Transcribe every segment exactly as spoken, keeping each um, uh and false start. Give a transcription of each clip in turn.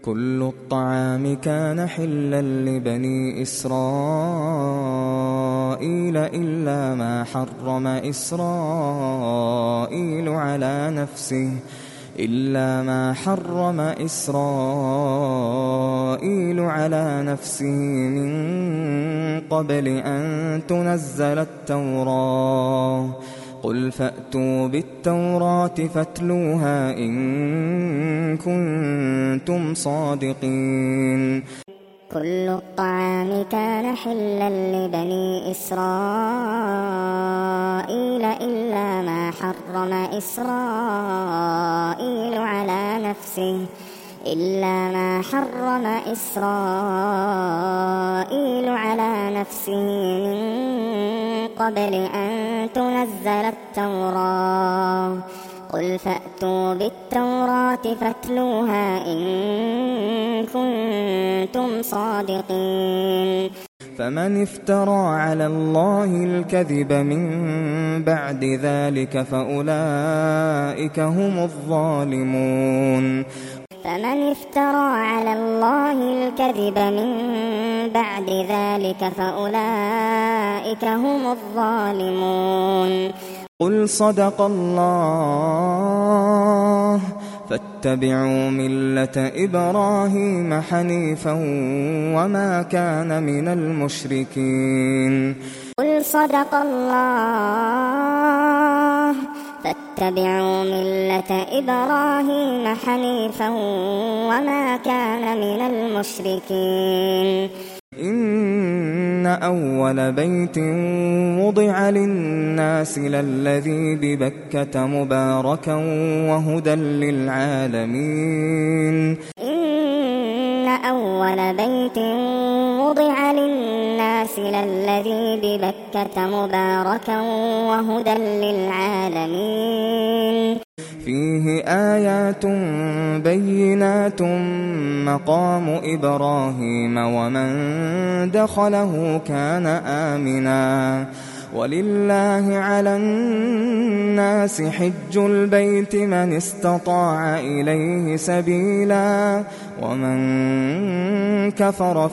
كل الطعام كان حلا لبني إسرائيل إلا ما حرم إسرائيل على نفسه إلا ما حرم إسرائيل على نفسه من قبل أن تنزل التوراة قل فأتوا بالتوراة فاتلوها إن كنتم صادقين. كل الطعام كان حلا لبني إسرائيل إلا ما حرم إسرائيل على نفسه إلا ما حرم إسرائيل على نفسه من قبل أن تنزل التوراة قل فأتوا بالتوراة فاتلوها إن كنتم صادقين. فمن افترى على الله الكذب من بعد ذلك فأولئك هم الظالمون. فمن افترى على الله الكذب من بعد ذلك فأولئك هم الظالمون. قل صدق الله فاتبعوا ملة إبراهيم حنيفا وما كان من المشركين. قل صدق الله فاتبعوا ملة إبراهيم حنيفا وما كان من المشركين. إن أول بيت وضع للناس للذي ببكة مباركا وهدى للعالمين. إن أول بيت وضع للناس للذي ببكة مباركا وهدى للعالمين. فيه آيات بينات مقام إبراهيم ومن دخله كان آمنا ولله على الناس حج البيت من استطاع إليه سبيلا ومن كفر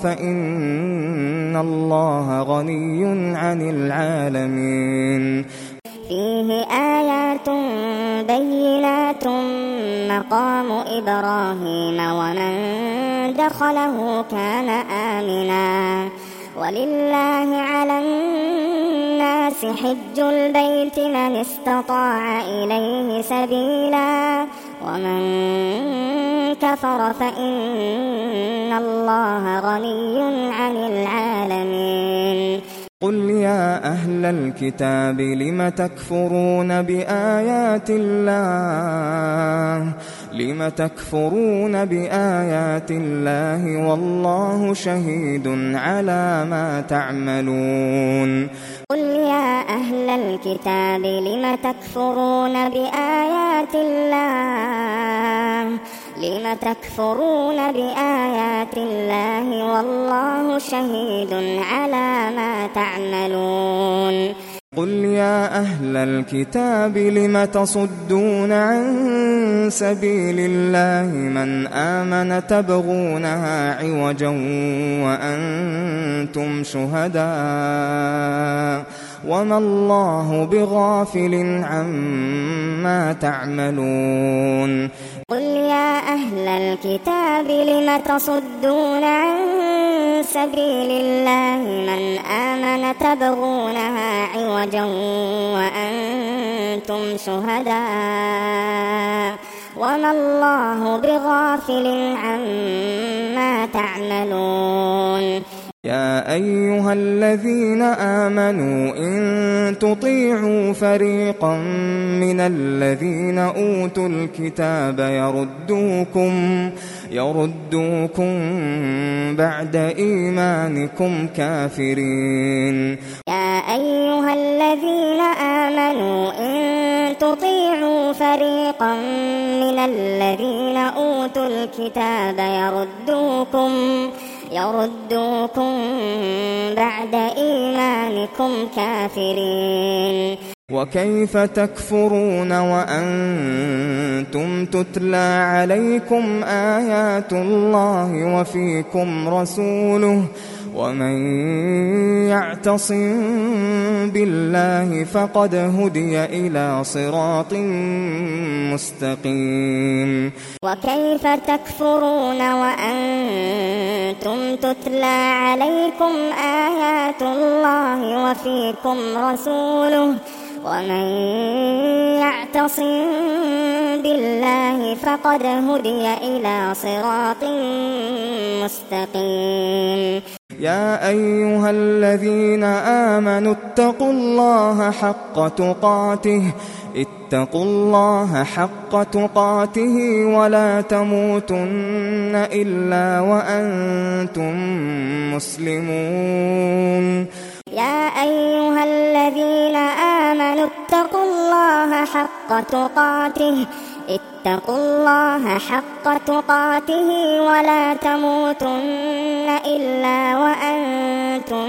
فإن الله غني عن العالمين. فيه آيات بينات مقام إبراهيم ومن دخله كان آمنا ولله على الناس حج البيت من استطاع إليه سبيلا ومن كفر فإن الله غني عن العالمين. قل يا أهل الكتاب لم تكفرون بآيات الله لم تكفرون بآيات الله والله شهيد على ما تعملون. قل يا أهل الكتاب لم تكفرون بآيات الله لم تكفرون بآيات الله والله شهيد على ما تعملون. قل يا أهل الكتاب لم تصدون عن سبيل الله من آمن تبغونها عوجا وأنتم شهداء وما الله بغافل عما تعملون. قل يا أهل الكتاب لم تصدون عن سبيل الله من آمن تبغونها عوجا وأنتم شهداء وما الله بغافل عما تعملون. يا أيها الذين آمنوا إن تطيعوا فريقا من الذين أوتوا الكتاب يردوكم يردوكم بعد إيمانكم كافرين. يا أيها الذين آمنوا إن تطيعوا فريقا من الذين أوتوا الكتاب يردوكم يردوكم بعد إيمانكم كافرين. وكيف تكفرون وأنتم تتلى عليكم آيات الله وفيكم رسوله ومن يعتصم بالله فقد هدي إلى صراط مستقيم وكيف تكفرون وأنتم تتلى عليكم آيات الله وفيكم رسوله ومن يعتصم بالله فقد هدي إلى صراط مستقيم يا أيها الذين آمنوا اتقوا الله حق تقاته اتقوا الله حق تقاته ولا تموتن إلا وأنتم مسلمون يا أيها الذين آمنوا اتقوا الله حق تقاته اتقوا الله حق تقاته ولا تموتن إلا وأنتم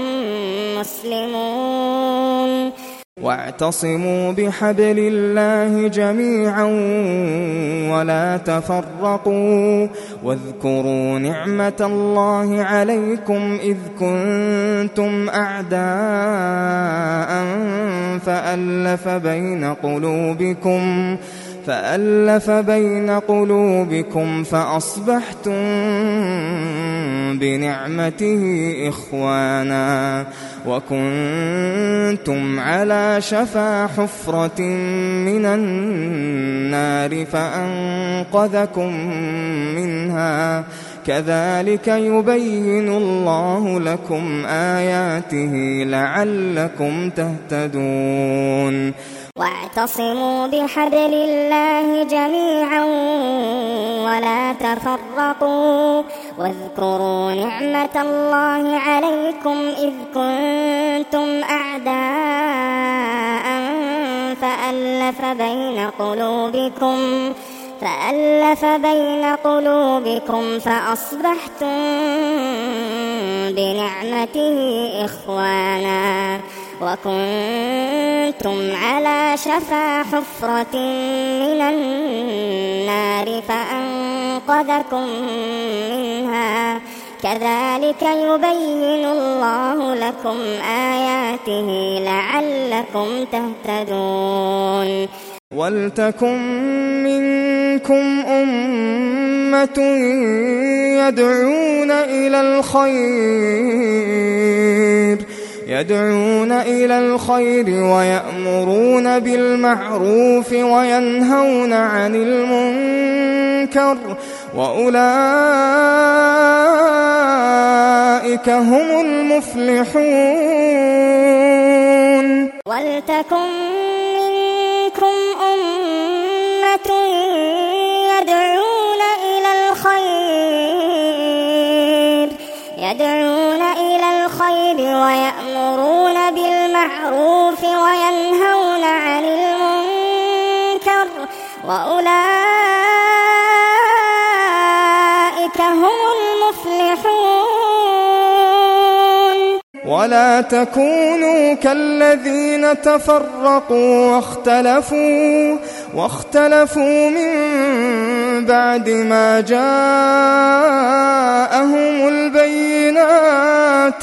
مسلمون واعتصموا بحبل الله جميعا ولا تفرقوا واذكروا نعمة الله عليكم إذ كنتم أعداء فألف بين قلوبكم فألف بين قلوبكم فأصبحتم بنعمته إخوانا وكنتم على شفا حفرة من النار فأنقذكم منها كذلك يبين الله لكم آياته لعلكم تهتدون واعتصموا بحبل الله جميعا ولا تفرقوا واذكروا نعمة الله عليكم إذ كنتم أعداء فألف بين قلوبكم فألف بين قلوبكم فأصبحتم بنعمته إخوانا وكنتم على شفا حفرة من النار فأنقذكم منها كذلك يبين الله لكم آياته لعلكم تهتدون ولتكن منكم أمة يدعون إلى الخير يدعون إلى الخير ويأمرون بالمعروف وينهون عن المنكر وأولئك هم المفلحون ولتكن منكم أمة يدعون إلى الخير يدعون إلى الخير ويأمرون بالمعروف وينهون عن المنكر وأولئك هم المفلحون ولا تكونوا كالذين تفرقوا واختلفوا واختلفوا من بعد ما جاءهم البينات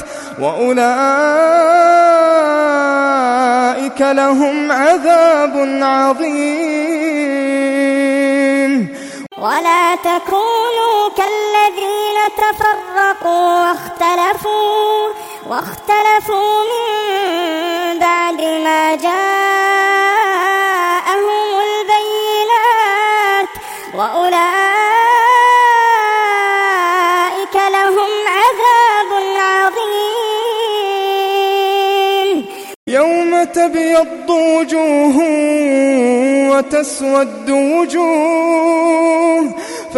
وأولئك لهم عذاب عظيم ولا تكونوا كالذين تفرقوا واختلفوا واختلفوا من بعد ما جاءهم البينات وأولئك لهم عذاب عظيم يوم تبيض وجوه وتسود وجوه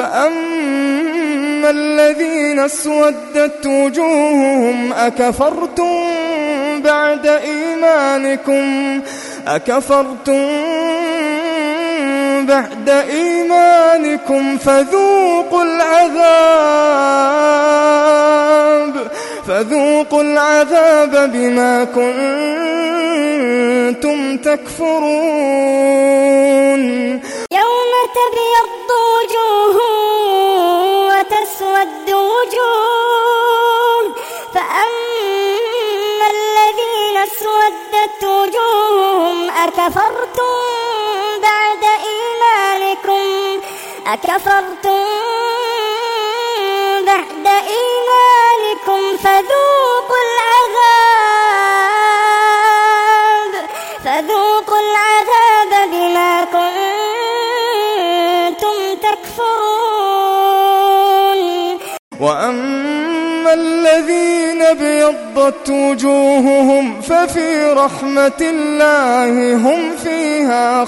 فأما الذين اسودت وجوههم أكفرتم بعد إيمانكم أكفرتم بعد إيمانكم فذوقوا العذاب فذوقوا العذاب بما كنتم تكفرون يوم تبيض وجوه وتسود وجوه فأما الذين اسودت وجوههم أكفرتم بعد إيمانكم أكفرتم بعد إيمانكم فذوقوا العذاب فذوقوا العذاب بما كنتم تكفرون وأما الذين ابيضت وجوههم ففي رحمة الله هم فيها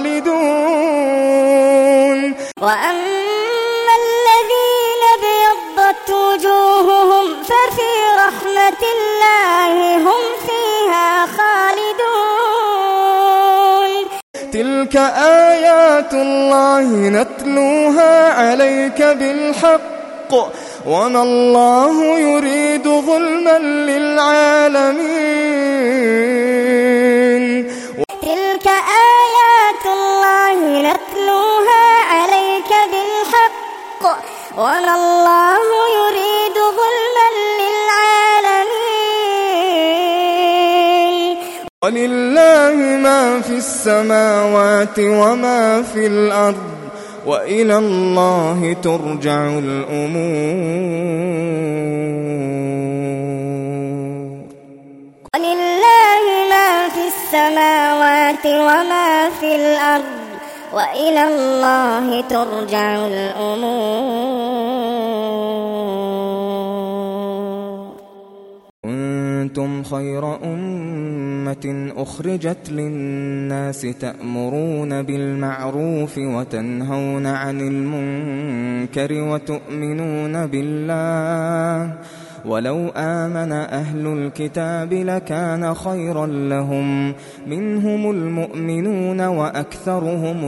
خالدون وأما الذين ابيضت وجوههم ففي رحمة الله هم فيها خالدون تلك آيات الله نتلوها عليك بالحق وما الله يريد ظلما للعالمين تلك آيات الله نتلوها عليك بالحق وما الله يريد ظلما للعالمين ولله ما في السماوات وما في الأرض وإلى الله ترجع الأمور ولله ما في السماوات وما في الأرض وإلى الله ترجع الأمور كنتم خير أمة أخرجت للناس تأمرون بالمعروف وتنهون عن المنكر وتؤمنون بالله ولو آمن أهل الكتاب لكان خيرا لهم منهم المؤمنون وأكثرهم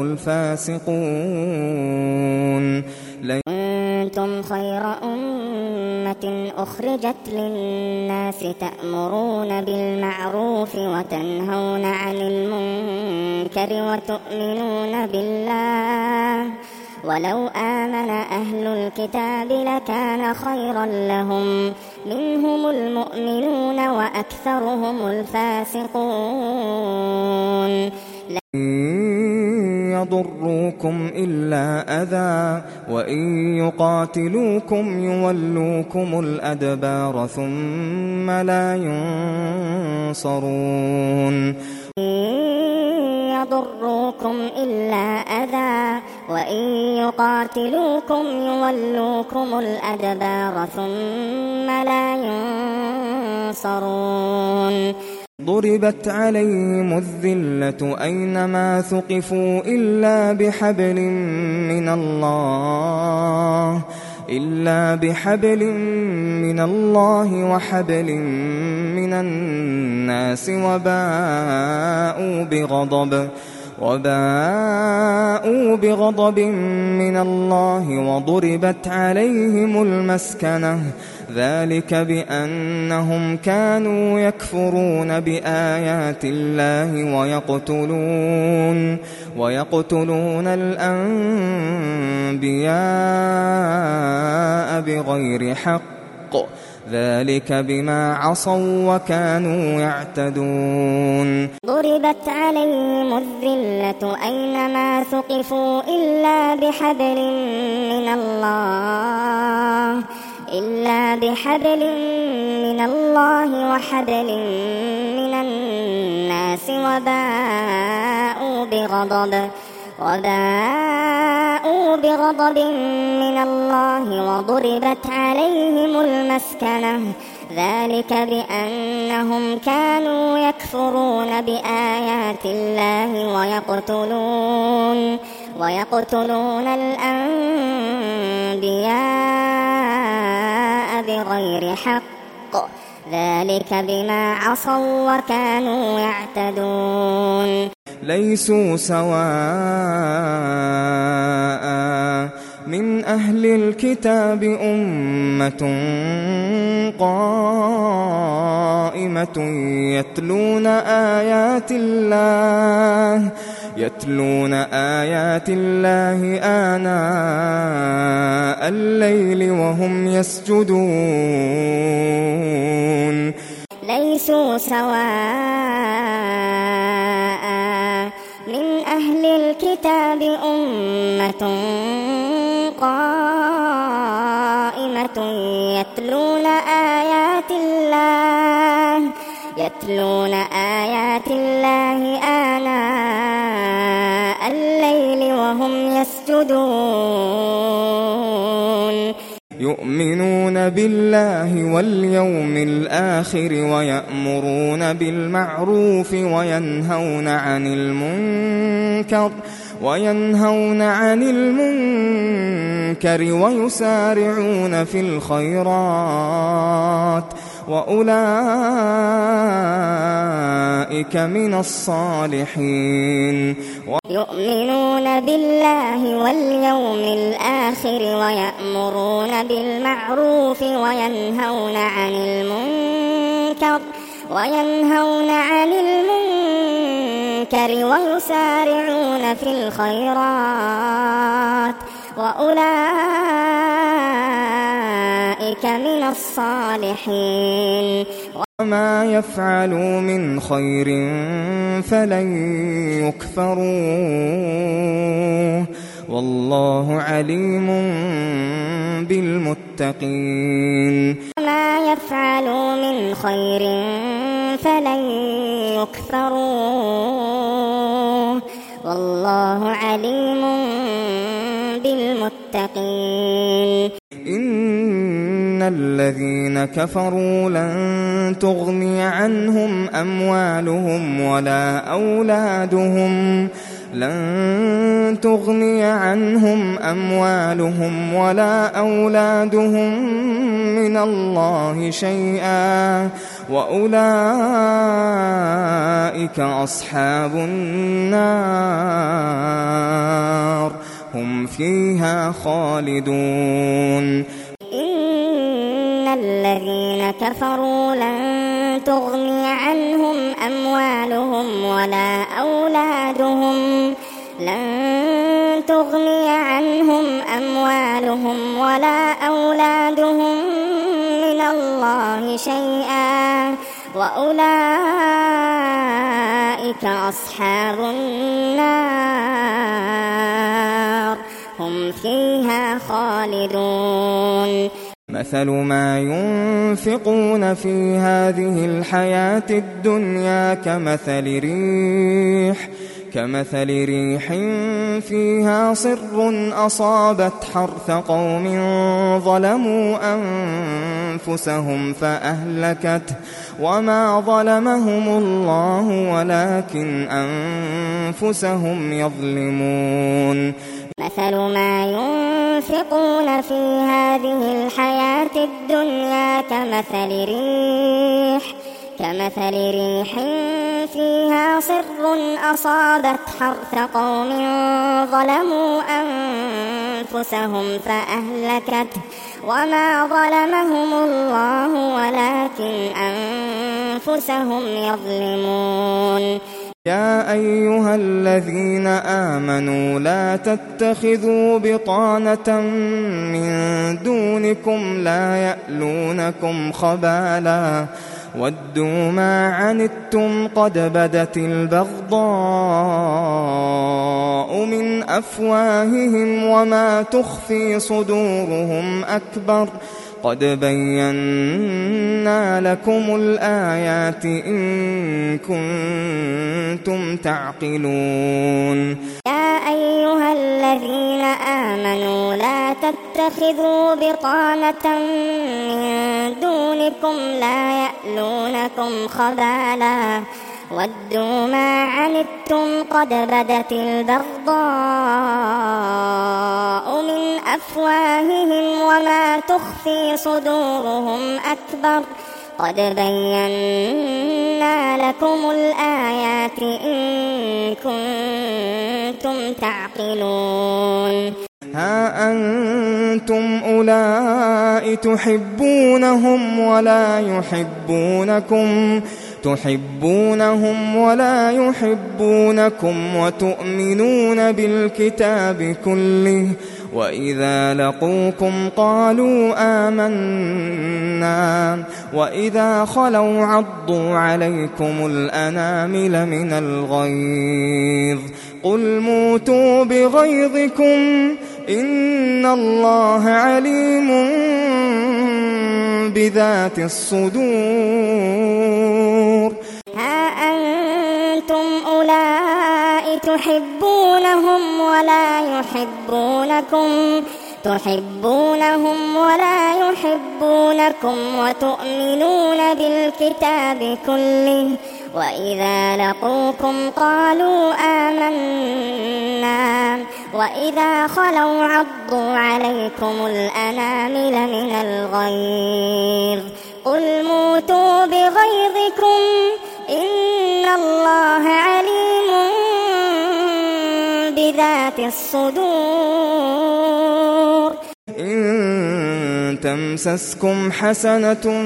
الفاسقون كنتم خير أمة أخرجت للناس تأمرون بالمعروف وتنهون عن المنكر وتؤمنون بالله ولو آمن أهل الكتاب لكان خيرا لهم منهم المؤمنون وأكثرهم الفاسقون يضروكم إلا أذى وإن يقاتلوكم يولوكم الأدبار ثم لا ينصرون يضروكم إلا أذى وإن يقاتلوكم يولوكم الأدبار ثم لا ينصرون ضربت عليهم الذلة أينما ثقفوا إلا بحبل من الله إلا بحبل من الله وحبل من الناس وباءوا بغضب وباءوا بغضب من الله وضربت عليهم المسكنة ذلك بأنهم كانوا يكفرون بآيات الله ويقتلون ويقتلون الأنبياء بغير حق ذلك بما عصوا وكانوا يعتدون ضربت عليهم الذلة أينما ثقفوا إلا بحبل من الله إلا بحبل من الله وحبل من الناس وباءوا بغضب وباءوا بغضب من الله وضربت عليهم المسكنة ذلك بأنهم كانوا يكفرون بآيات الله ويقتلون ويقتلون الأنبياء بغير حق ذلك بما عصوا وكانوا يعتدون ليسوا سواء من أهل الكتاب أمة قائمة يتلون آيات الله يتلون آيات الله آناء الليل وهم يسجدون ليسوا سواء من أهل الكتاب أمة قائمة يتلون آيات الله يتلون آيات الله آناء الليل وهم يسجدون يؤمنون بالله واليوم الآخر ويأمرون بالمعروف وينهون عن المنكر وينهون عن المنكر ويسارعون في الخيرات وأولئك من الصالحين يؤمنون بالله واليوم الآخر ويأمرون بالمعروف وينهون عن المنكر وينهون عن المنكر ويسارعون في الخيرات وأولئك من الصالحين وما يفعلوا من خير فلن يكفروه والله عليم بالمتقين وما يفعلوا من خير فلن يكفروه والله عليم بالمتقين إن الذين كفروا لن تغني عنهم أموالهم ولا أولادهم لن تغني عنهم أموالهم ولا أولادهم من الله شيئا وأولئك أصحاب النار هم فيها خالدون إن الذين كفروا لن تغني عنهم أموالهم ولا أولادهم لن تغني عنهم أموالهم ولا أولادهم من الله شيئا وأولئك أصحاب النار هم فيها خالدون مثل ما ينفقون في هذه الحياة الدنيا كمثل ريح كمثل ريح فيها صر أصابت حرث قوم ظلموا أنفسهم فأهلكته وما ظلمهم الله ولكن أنفسهم يظلمون مثل ما ينفقون في هذه الحياة الدنيا كمثل ريح كمثل ريح فيها صر أصابت حرث قوم ظلموا أنفسهم فأهلكته وما ظلمهم الله ولكن أنفسهم يظلمون يا أيها الذين آمنوا لا تتخذوا بطانة من دونكم لا يألونكم خبالا ودوا ما عنتم قد بدت البغضاء من أفواههم وما تخفي صدورهم أكبر قد بينا لكم الآيات إن كنتم تعقلون يا أيها الذين آمنوا لا تتخذوا بطانة من دونكم لا يألونكم خبالا ودوا ما عنتم قد بدت البغضاء من أفواههم وما تخفي صدورهم أكبر قد بينا لكم الآيات إن كنتم تعقلون ها أنتم أولئك تحبونهم ولا يحبونكم تحبونهم ولا يحبونكم وتؤمنون بالكتاب كله وإذا لقوكم قالوا آمنا وإذا خلوا عضوا عليكم الأنامل من الغيظ قل موتوا بغيظكم إن الله عليم بذات الصدور. ها أنتم أولئك تحبونهم ولا يحبونكم تحبونهم ولا يحبونكم وتؤمنون بالكتاب كله وإذا لقوكم قالوا آمنا وإذا خلوا عضوا عليكم الأنامل من الغيظ قل موتوا بغيظكم إن الله عليم بذات الصدور. إن تمسسكم حسنة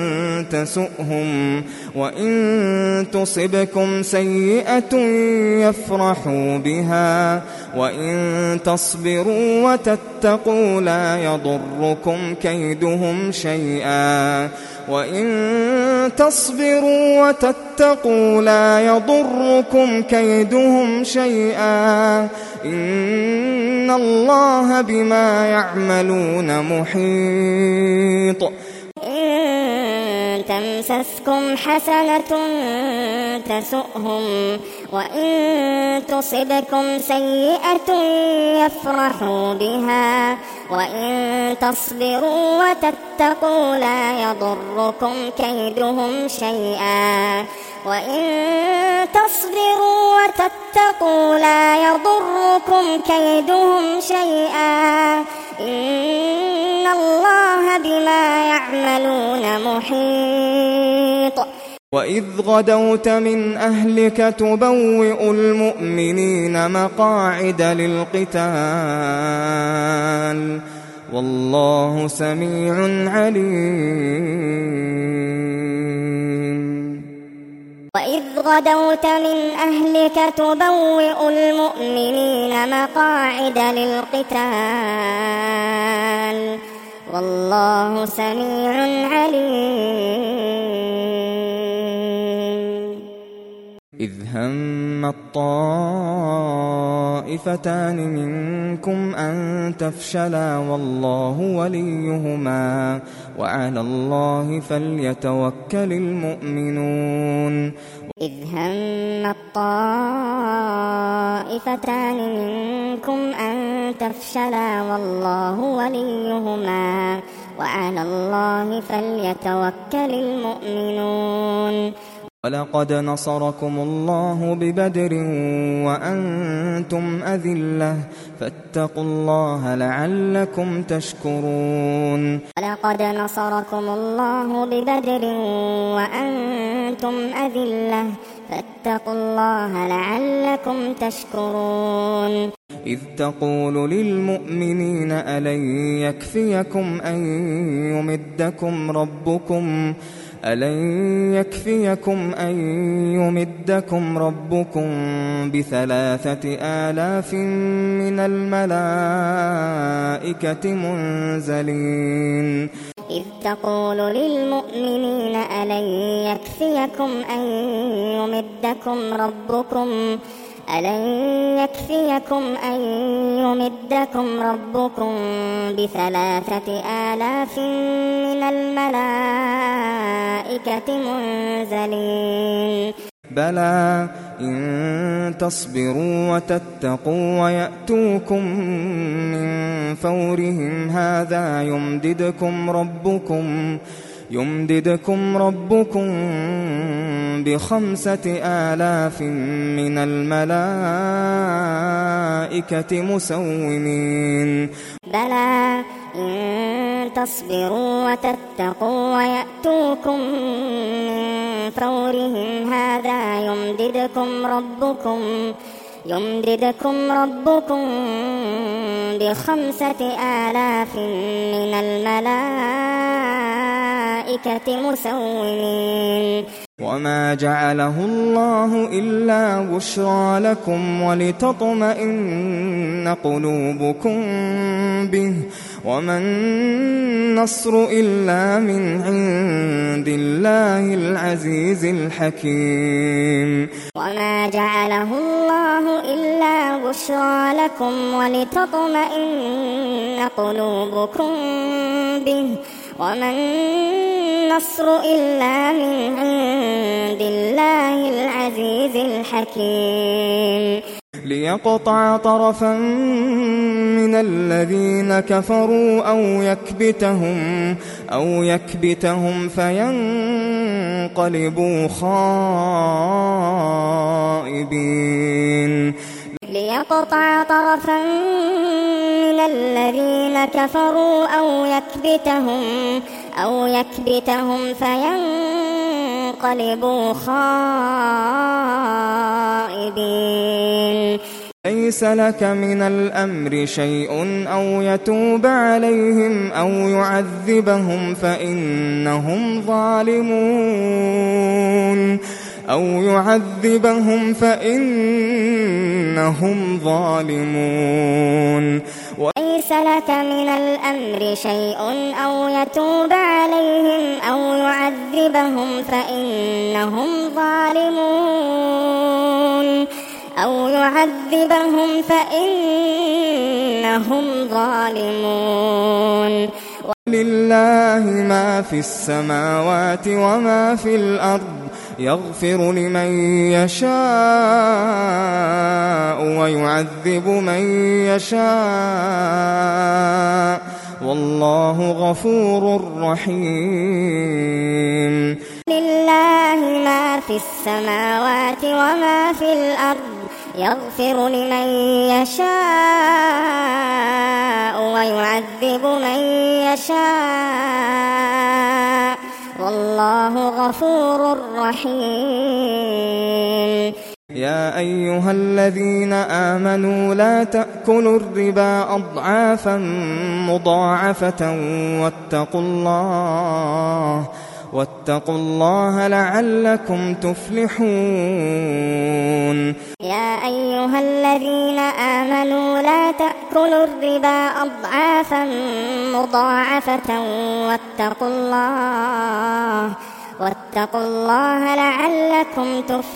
تسؤهم وإن تصبكم سيئة يفرحوا بها وإن تصبروا وتتقوا لا يضركم كيدهم شيئا وإن تصبروا وتتقوا لا يضركم كيدهم شيئا إن الله بما يعملون محيط. إن تمسسكم حسنة تسؤهم وإن تصبكم سيئة يفرحوا بها وإن تصبروا وتتقوا لا يضركم كيدهم شيئا وإن تصبروا وتتقوا لا يضركم كيدهم شيئا إن الله بما يعملون محيط. وإذ غدوت من أهلك تبوئ المؤمنين مقاعد للقتال والله سميع عليم. وإذ غدوت من أهلك تبوئ المؤمنين مقاعد للقتال والله سميع عليم. إذ هم الطائفتان منكم أن تفشلا والله وليهما وعلى الله فليتوكل المؤمنون. إذ هم الطائفتان منكم أن تفشلا والله وليهما وعلى الله فليتوكل المؤمنون. ولقد نصركم الله ببدر وأنتم أذلة فاتقوا الله لعلكم تشكرون. ولقد نصركم الله ببدر وأنتم أذلة فاتقوا الله لعلكم تشكرون. إذ تقول للمؤمنين ألن يكفيكم أن يمدكم ربكم ألن يكفيكم أن يمدكم ربكم بثلاثة آلاف من الملائكة منزلين. إذ تقول للمؤمنين ألن يكفيكم أن يمدكم ربكم ألن يكفيكم أن يمدكم ربكم بثلاثة آلاف من الملائكة منزلين. بلى إن تصبروا وتتقوا ويأتوكم من فورهم هذا يمددكم ربكم يمددكم ربكم بخمسة آلاف من الملائكة مسومين. بلى إن تصبروا وتتقوا ويأتوكم من فورهم هذا يمددكم ربكم يمددكم ربكم بخمسة آلاف من الملائكة مسومين وما جعله الله إلا بشرى لكم ولتطمئن قلوبكم به وما النصر إلا من عند الله العزيز الحكيم وما جعله الله إلا بشرى لكم ولتطمئن قلوبكم به وما النصر إلا من عند الله العزيز الحكيم ليقطع طرفا من الذين كفروا أو يكبتهم أو يكبتهم فينقلبوا خائبين ليقطع طرفا من الذين كفروا أو يكبتهم أو يكبتهم فينقلبوا خائبين ليس لك من الأمر شيء أو يتوب عليهم أو يعذبهم فإنهم ظالمون أو يعذبهم فإنهم ظالمون ليس لك من الأمر شيء أو يتوب عليهم أو يعذبهم فإنهم ظالمون أو يعذبهم فإنهم ظالمون ولله ما في السماوات وما في الأرض يغفر لمن يشاء ويعذب من يشاء والله غفور رحيم لله ما في السماوات وما في الأرض يغفر لمن يشاء ويعذب من يشاء والله غفور رحيم يا أيها الذين آمنوا لا تأكلوا الربا أضعافا مضاعفة واتقوا الله واتقوا الله لعلكم تفلحون يا أيها الذين آمنوا لا تأكلوا الربا أضعافا مضاعفة واتقوا الله واتقوا الله لعلكم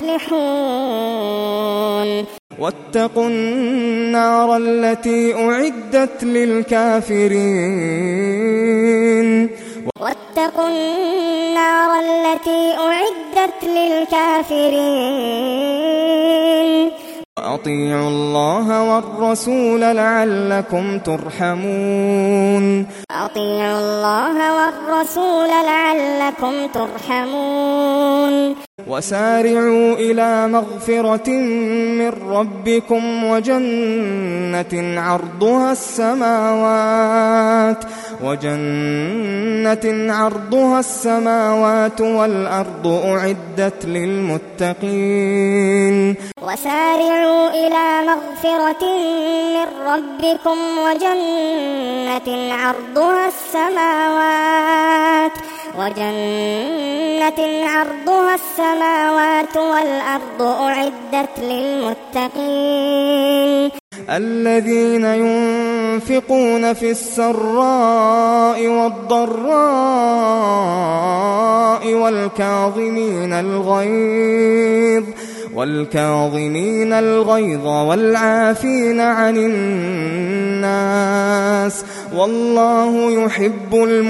تفلحون واتقوا النار التي أعدت للكافرين واتقوا النار التي أعدت للكافرين وأطيعوا الله والرسول لعلكم ترحمون أطيعوا الله والرسول لعلكم ترحمون وسارعوا إلى مغفرة من ربكم وجنة عرضها السماوات وجنة عرضها السماوات والأرض أعدت للمتقين وسارعوا إلى مغفرة من ربكم وجنة عرضها السماوات وجنة عرضها السماوات والأرض أعدت للمتقين الذين ينفقون في السراء والضراء والكاظمين الغيظ والكاظمين الغيظ والعافين عن الناس والله يحب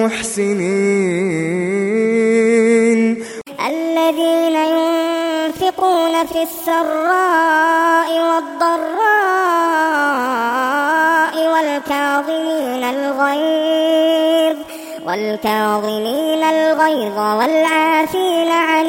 المحسنين الذين ينفقون في السراء والضراء والكاظمين الغيظ والكاظمين الغيظ والعافين عن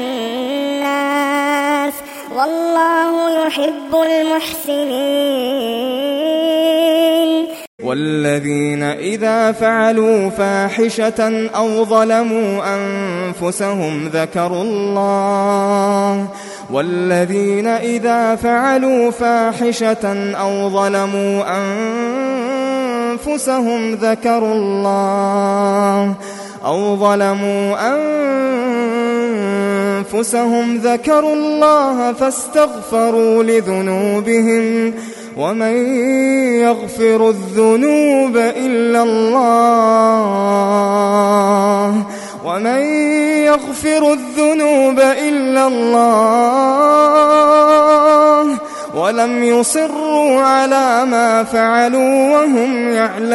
الناس والله يحب المحسنين والذين إذا فعلوا فاحشة أو ظلموا أنفسهم ذكروا الله والذين إذا فعلوا فاحشة أو ظلموا أنفسهم ذكروا الله أو ظلموا أنفسهم ذكروا الله فاستغفروا لذنوبهم ومن يغفر الذنوب إلا الله ومن يغفر الذنوب إلا الله ولم يصروا على ما فعلوا وهم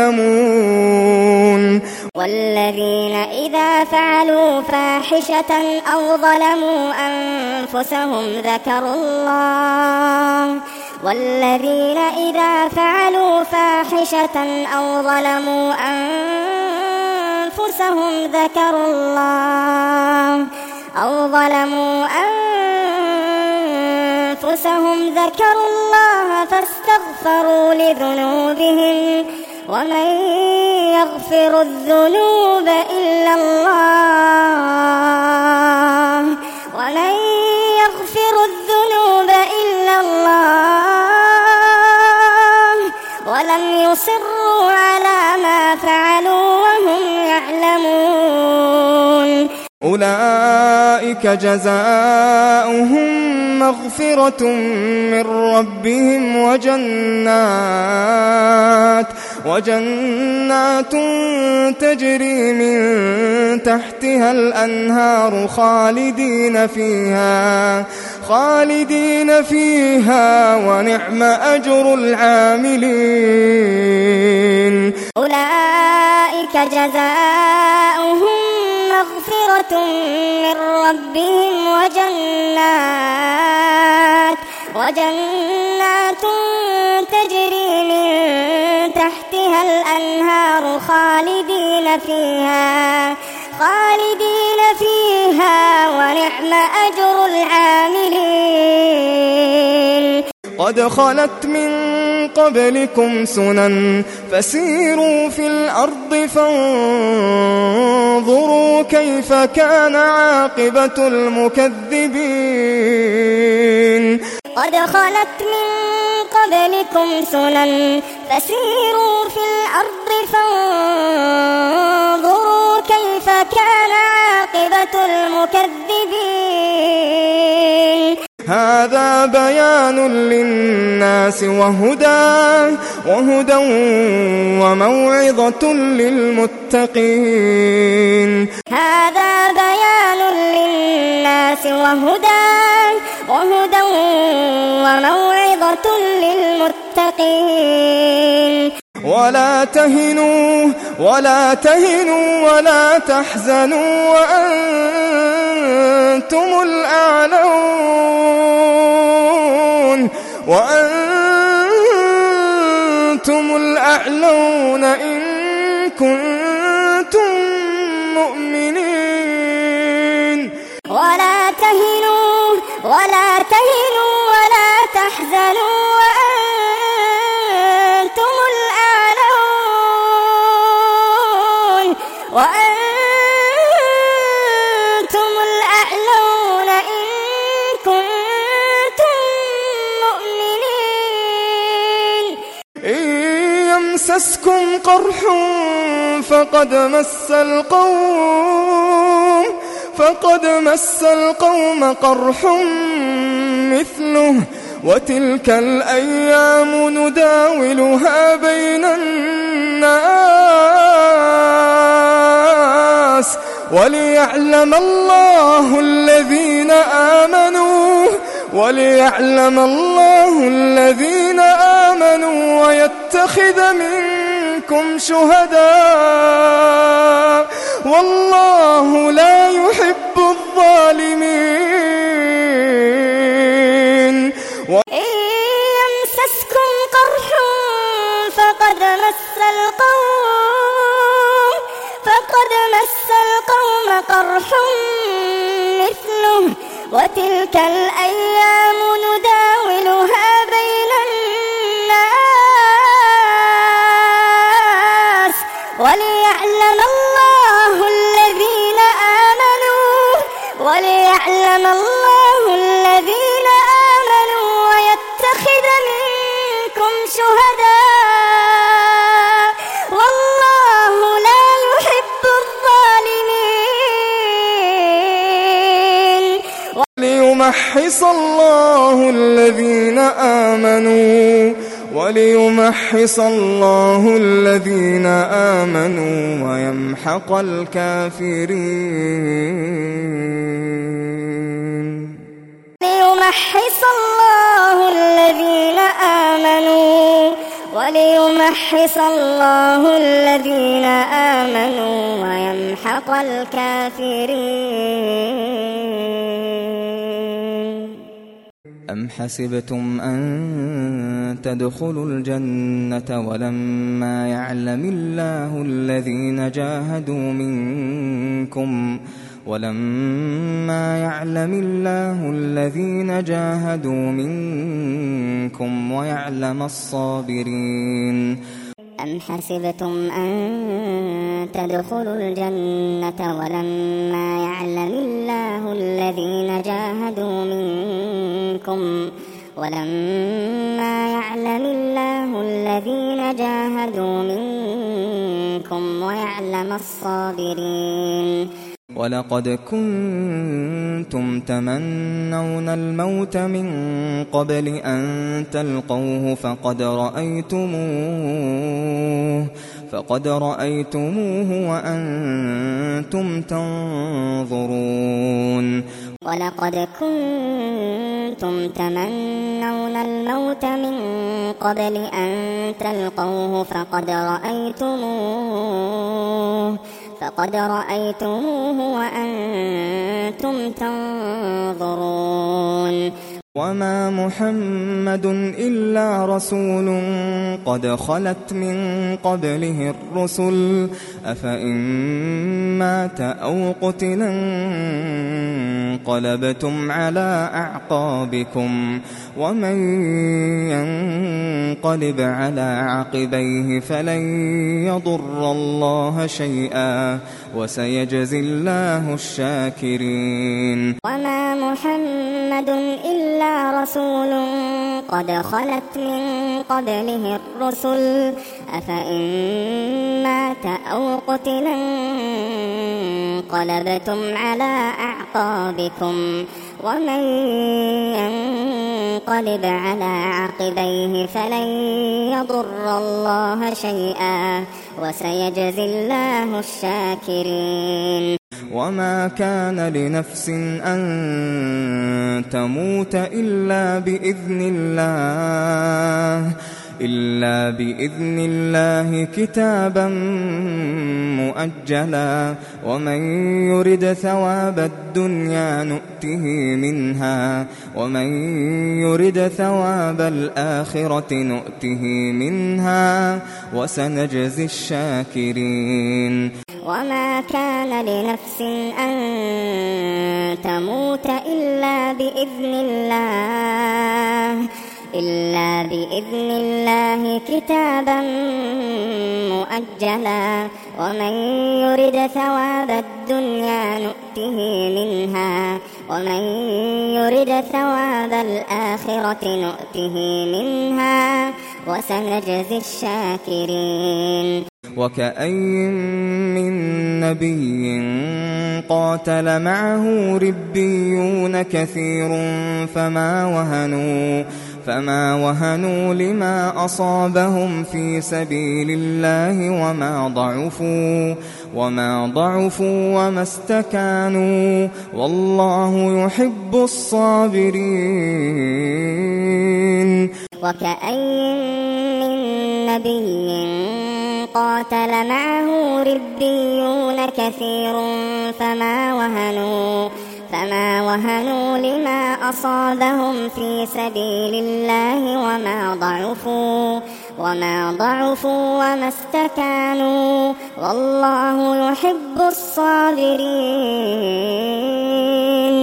يعلمون والذين إذا فعلوا فاحشة أو ظلموا أنفسهم ذكروا الله والذين إذا فعلوا فاحشة أو ظلموا أنفسهم ذكروا الله أو ظلموا أنفسهم ذكروا الله فاستغفروا لذنوبهم ومن يغفر الذنوب إلا الله ومن يغفر الذنوب إلا الله ولم يصروا على ما فعلوا وهم يعلمون أولئك جزاؤهم مغفرة من ربهم وجنات وجنات تجري من تحتها الأنهار خالدين فيها خالدين فيها ونعم أجر العاملين أولئك جزاؤهم مغفرة من ربهم وجنات وجنات تجري من تحتها الأنهار خالدين فيها خالدين فيها ونعم أجر العاملين قد خلت من قبلكم سنن فسيروا في الأرض فانظروا كيف كان عاقبة المكذبين قد خلت من قبلكم سنن فسيروا في الأرض فانظروا كيف كان عاقبة المكذبين هذا بيان للناس وهدى وهدى وموعظة للمتقين هذا بيان للناس وهدى وهدى وموعظة للمتقين ولا تهنوا ولا تهنوا ولا تحزنوا وأنتم الأعلون وأنتم الأعلون إن كنتم مؤمنين ولا تهنوا ولا تهنوا ولا تحزنوا وأنتم الأعلون وأنتم الأعلون إن كنتم مؤمنين إن يمسسكم قرح فقد مس القوم فقد مس القوم قرح مثله وتلك الأيام نداولها بين الناس وليعلم الله الذين آمنوا وليعلم الله الذين آمنوا ويتخذ منكم شهداء والله لا يحب الظالمين إن يمسسكم قرح فقد مس القوم فقد مس القوم قرح مثله وتلك الأيام نداولها بين الناس وليعلم الله الذين آمنوا ويتخذ منكم شهداء والله لا يحب الظالمين. وليمحص الله الذين آمنوا وليمحص الله الذين آمنوا ويمحق الكافرين. وليمحص الله الذين آمنوا وليمحص الله الذين آمنوا ويمحق الكافرين. أم حسبتم أن تدخلوا الجنة ولما يعلم الله الذين جاهدوا منكم ولما يعلم الله الذين جاهدوا منكم ويعلم الصابرين. أم حسبتم أن تدخلوا الجنة ولما يعلم الله الذين جاهدوا منكم ولما يعلم الله الذين جاهدوا منكم ويعلم الصابرين. ولقد كنتم تمنون الموت من قبل أن تلقوه فقد رأيتموه فقد رأيتموه وأنتم تنظرون. ولقد كنتم تمنون الموت من قبل أن تلقوه فقد رأيتموه فقد رأيتموه وأنتم تنظرون. وما محمد إلا رسول قد خلت من قبله الرسل أفإن مات أو قتل انقلبتم على أعقابكم ومن ينقلب على عقبيه فلن يضر الله شيئا وسيجزي الله الشاكرين. وما محمد إلا رسول قد خلت من قبله الرسل أفإن مات أو قتل انقلبتم على أعقابكم ومن ينقلب على عقبيه فلن يضر الله شيئا وسيجزي الله الشاكرين. وما كان لنفس أن تموت إلا بإذن الله إلا بإذن الله كتابا مؤجلا ومن يرد ثواب الدنيا نؤته منها ومن يرد ثواب الآخرة نؤته منها وسنجزي الشاكرين. وما كان لنفس أن تموت إلا بإذن الله إلا بإذن الله كتابا مؤجلا ومن يرد ثواب الدنيا نؤته منها ومن يرد ثواب الآخرة نؤته منها وسنجزي الشاكرين. وكأين من نبي قاتل معه ربيون كثير فما وهنوا فما وهنوا لما أصابهم في سبيل الله وما ضعفوا وما ضعفوا وما استكانوا والله يحب الصابرين. وكأين من نبي قاتل معه ربيون كثير فما وهنوا فما وهنوا لما أصابهم في سبيل الله وما ضعفوا وما ضعفوا وما استكانوا والله يحب الصابرين.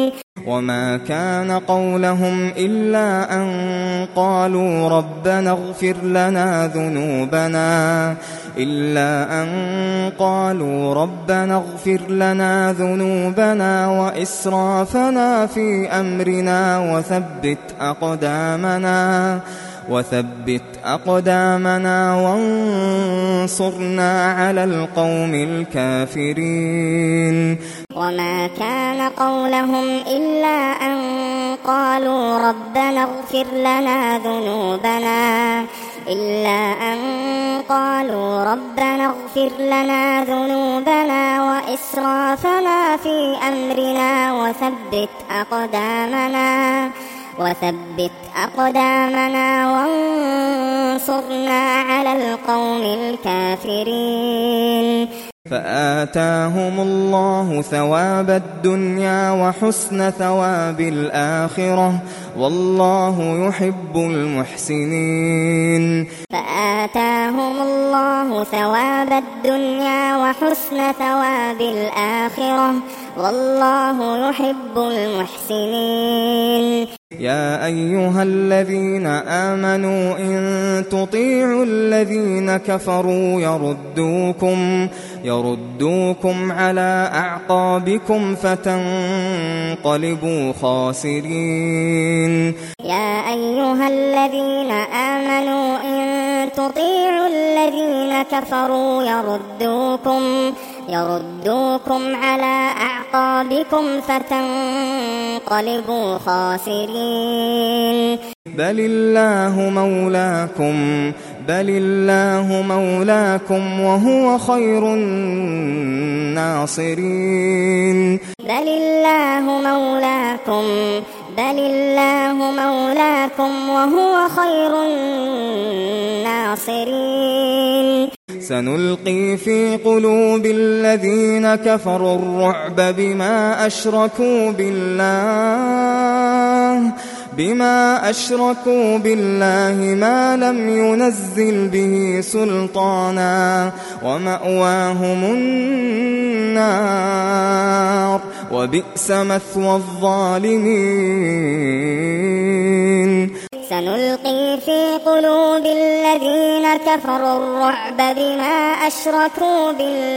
وما كان قولهم إلا أن قالوا ربنا اغفر لنا ذنوبنا إلا أن قالوا ربنا اغفر لنا ذنوبنا وإسرافنا في أمرنا وثبت أقدامنا وثبت أقدامنا وانصرنا على القوم الكافرين. وما كان قولهم إلا أن قالوا ربنا اغفر لنا ذنوبنا إلا أن قالوا ربنا اغفر لنا ذنوبنا وإسرافنا في أمرنا وثبت أقدامنا وثبت أقدامنا وانصرنا على القوم الكافرين. فآتاهم الله ثواب الدنيا وحسن ثواب الآخرة والله يحب المحسنين. فآتاهم الله ثواب الدنيا وحسن ثواب الآخرة والله يحب المحسنين. يا أيها الذين آمنوا إن تطيعوا الذين كفروا يردوكم يردوكم على أعقابكم فتنقلبوا خاسرين. يا أيها الذين آمنوا إن تطيعوا الذين كفروا يردوكم يردوكم على أعقابكم فتنقلبوا خاسرين. بل الله مولاكم بل الله مولاكم وهو خير الناصرين. بل الله مولاكم بل الله مولاكم وهو خير الناصرين. سنلقي في قلوب الذين كفروا الرعب بما أشركوا بالله بما أشركوا بالله ما لم ينزل به سلطانا ومأواهم النار وبئس مثوى الظالمين. سنلقي في قلوب الذين كفروا الرعب بما أشركوا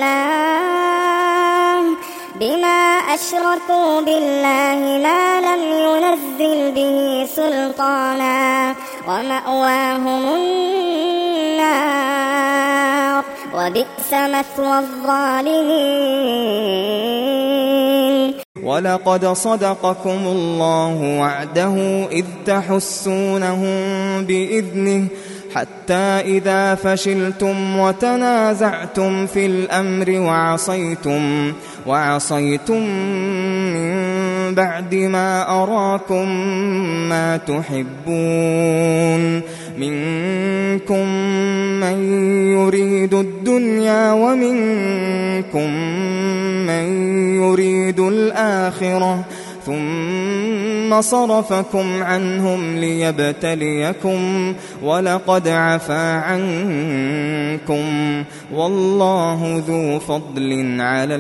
بالله بما أشركوا بالله ما لم ينزل به سلطانا ومأواهم النار وبئس مثوى الظالمين. ولقد صدقكم الله وعده إذ تحسونهم بإذنه حتى إذا فشلتم وتنازعتم في الأمر وعصيتم وعصيتم من بعد ما أراكم ما تحبون منكم من يريد الدنيا ومنكم من يريد الآخرة ثم صرفكم عنهم ليبتليكم ولقد عفا عنكم والله ذو فضل على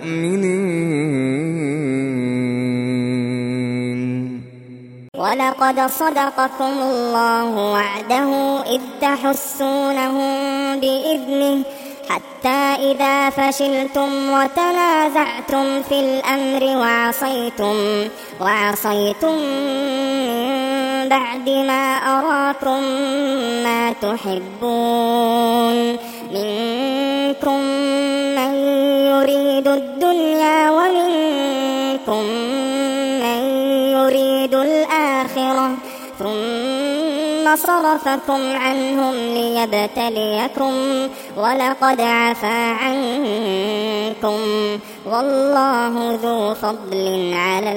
المؤمنين. ولقد صدقكم الله وعده إذ تحسونهم بإذنه حتى إذا فشلتم وتنازعتم في الأمر وعصيتم وعصيتم من بعد ما أراكم ما تحبون منكم من يريد الدنيا ومنكم من يريد الآخرة ثم صرفكم عنهم ليبتليكم ولقد عفا عنكم والله ذو فضل على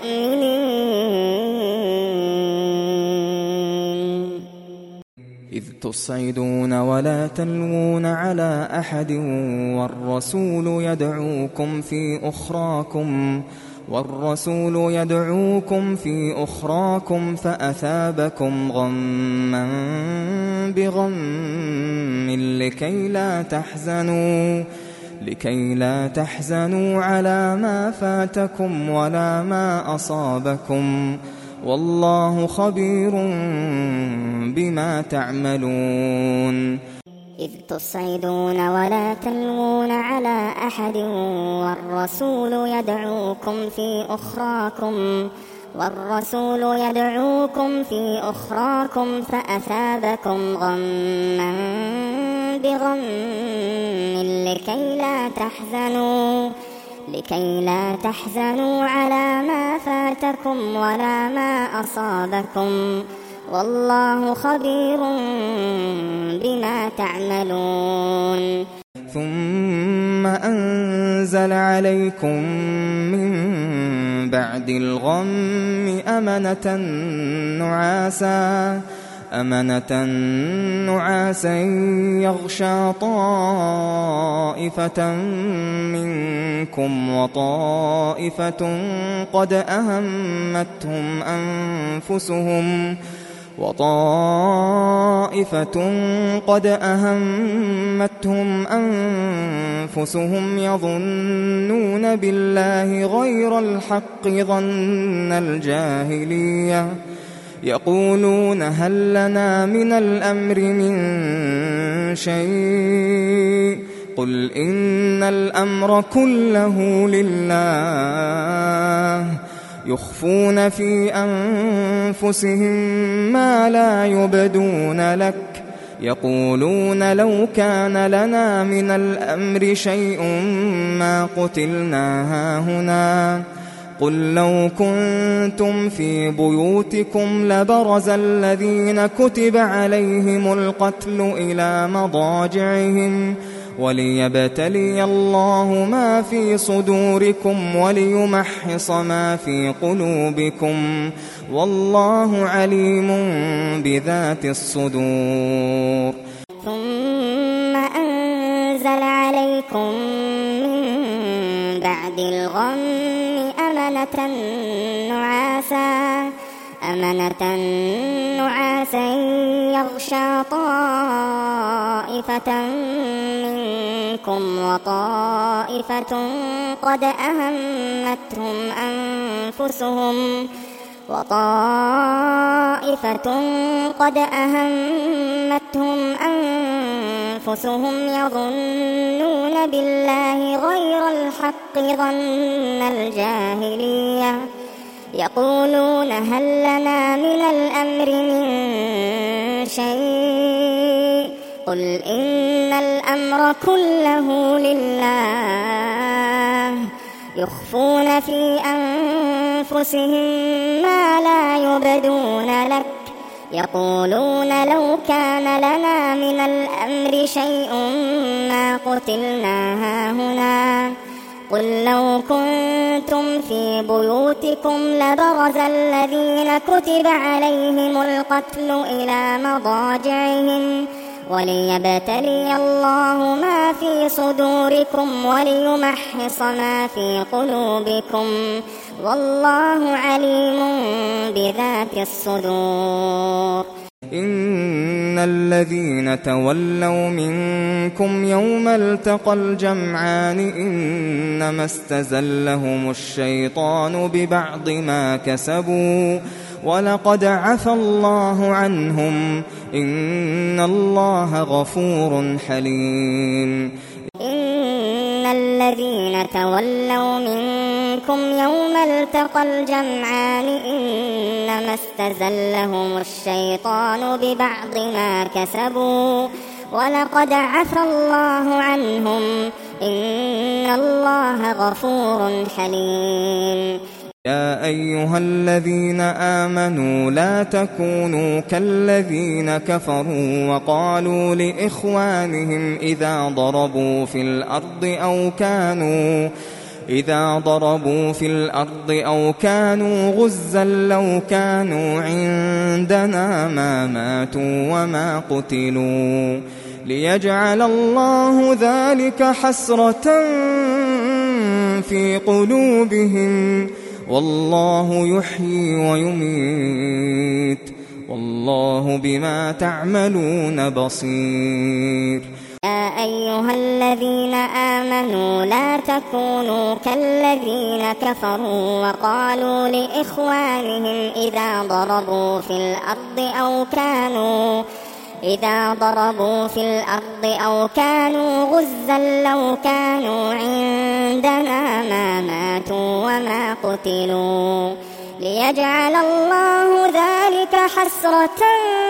المؤمنين. إذ تصعدون ولا تلوون على أحد والرسول يدعوكم في أخراكم والرسول يدعوكم في أخراكم فأثابكم غما بغم لكي لا تحزنوا لكي لا تحزنوا على ما فاتكم ولا ما أصابكم والله خبير بما تعملون إذ تصعدون ولا تلوون على أحد والرسول يدعوكم في أخراكم والرسول يدعوكم في أخراكم فأثابكم غما بغم لكي لا تحزنوا لكي لا تحزنوا على ما فاتكم ولا ما أصابكم والله خبير بما تعملون ثم أنزل عليكم من بعد الغم أمنة نعاسا أمنة نعاسا يغشى طائفة منكم وطائفة قد أهمتهم أنفسهم وطائفة قد أهمتهم أنفسهم يظنون بالله غير الحق ظن الجاهلية يقولون هل لنا من الأمر من شيء قل إن الأمر كله لله يخفون في أنفسهم ما لا يبدون لك يقولون لو كان لنا من الأمر شيء ما قتلنا هاهنا قل لو كنتم في بيوتكم لبرز الذين كتب عليهم القتل إلى مضاجعهم وليبتلي الله ما في صدوركم وليمحص ما في قلوبكم والله عليم بذات الصدور ثم أنزل عليكم من بعد الغم أمنة نعاسا أمنة نعاسا يغشى طائفة منكم وطائفة قد أهمتهم أنفسهم وطائفة قد أهمتهم أنفسهم يظنون بالله غير الحق ظن الجاهلية يقولون هل لنا من الأمر من شيء قل إن الأمر كله لله يخفون في أنفسهم ما لا يبدون لك يقولون لو كان لنا من الأمر شيء ما قتلنا هاهنا قل لو كنتم في بيوتكم لبرز الذين كتب عليهم القتل إلى مضاجعهم وليبتلي الله ما في صدوركم وليمحص ما في قلوبكم والله عليم بذات الصدور إن الذين تولوا منكم يوم التقى الجمعان إنما استزلهم الشيطان ببعض ما كسبوا ولقد عفى الله عنهم إن الله غفور حليم إن الذين تولوا منكم يوم التقى الجمعان إنما استزلهم الشيطان ببعض ما كسبوا ولقد عفى الله عنهم إن الله غفور حليم يا أيها الذين آمنوا لا تكونوا كالذين كفروا وقالوا لإخوانهم إذا ضربوا في الأرض أو كانوا إذا ضربوا في الأرض أو كانوا غزا لو كانوا عندنا ما ماتوا وما قتلوا ليجعل الله ذلك حسرة في قلوبهم والله يحيي ويميت والله بما تعملون بصير يا أيها الذين آمنوا لا تكونوا كالذين كفروا وقالوا لإخوانهم إذا ضربوا في الأرض أو كانوا إذا ضربوا في الأرض أو كانوا غزا لو كانوا عندنا ما ماتوا وما قتلوا ليجعل الله ذلك حسرة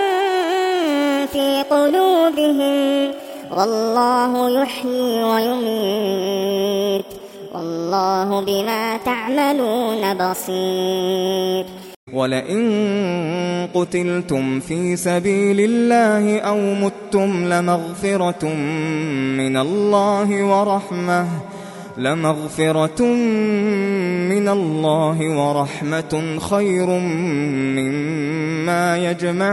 في قلوبهم والله يحيي ويميت والله بما تعملون بصير. ولئن قتلتم في سبيل الله أو متم لمغفرة من الله ورحمة لمغفرة من الله ورحمة خير مما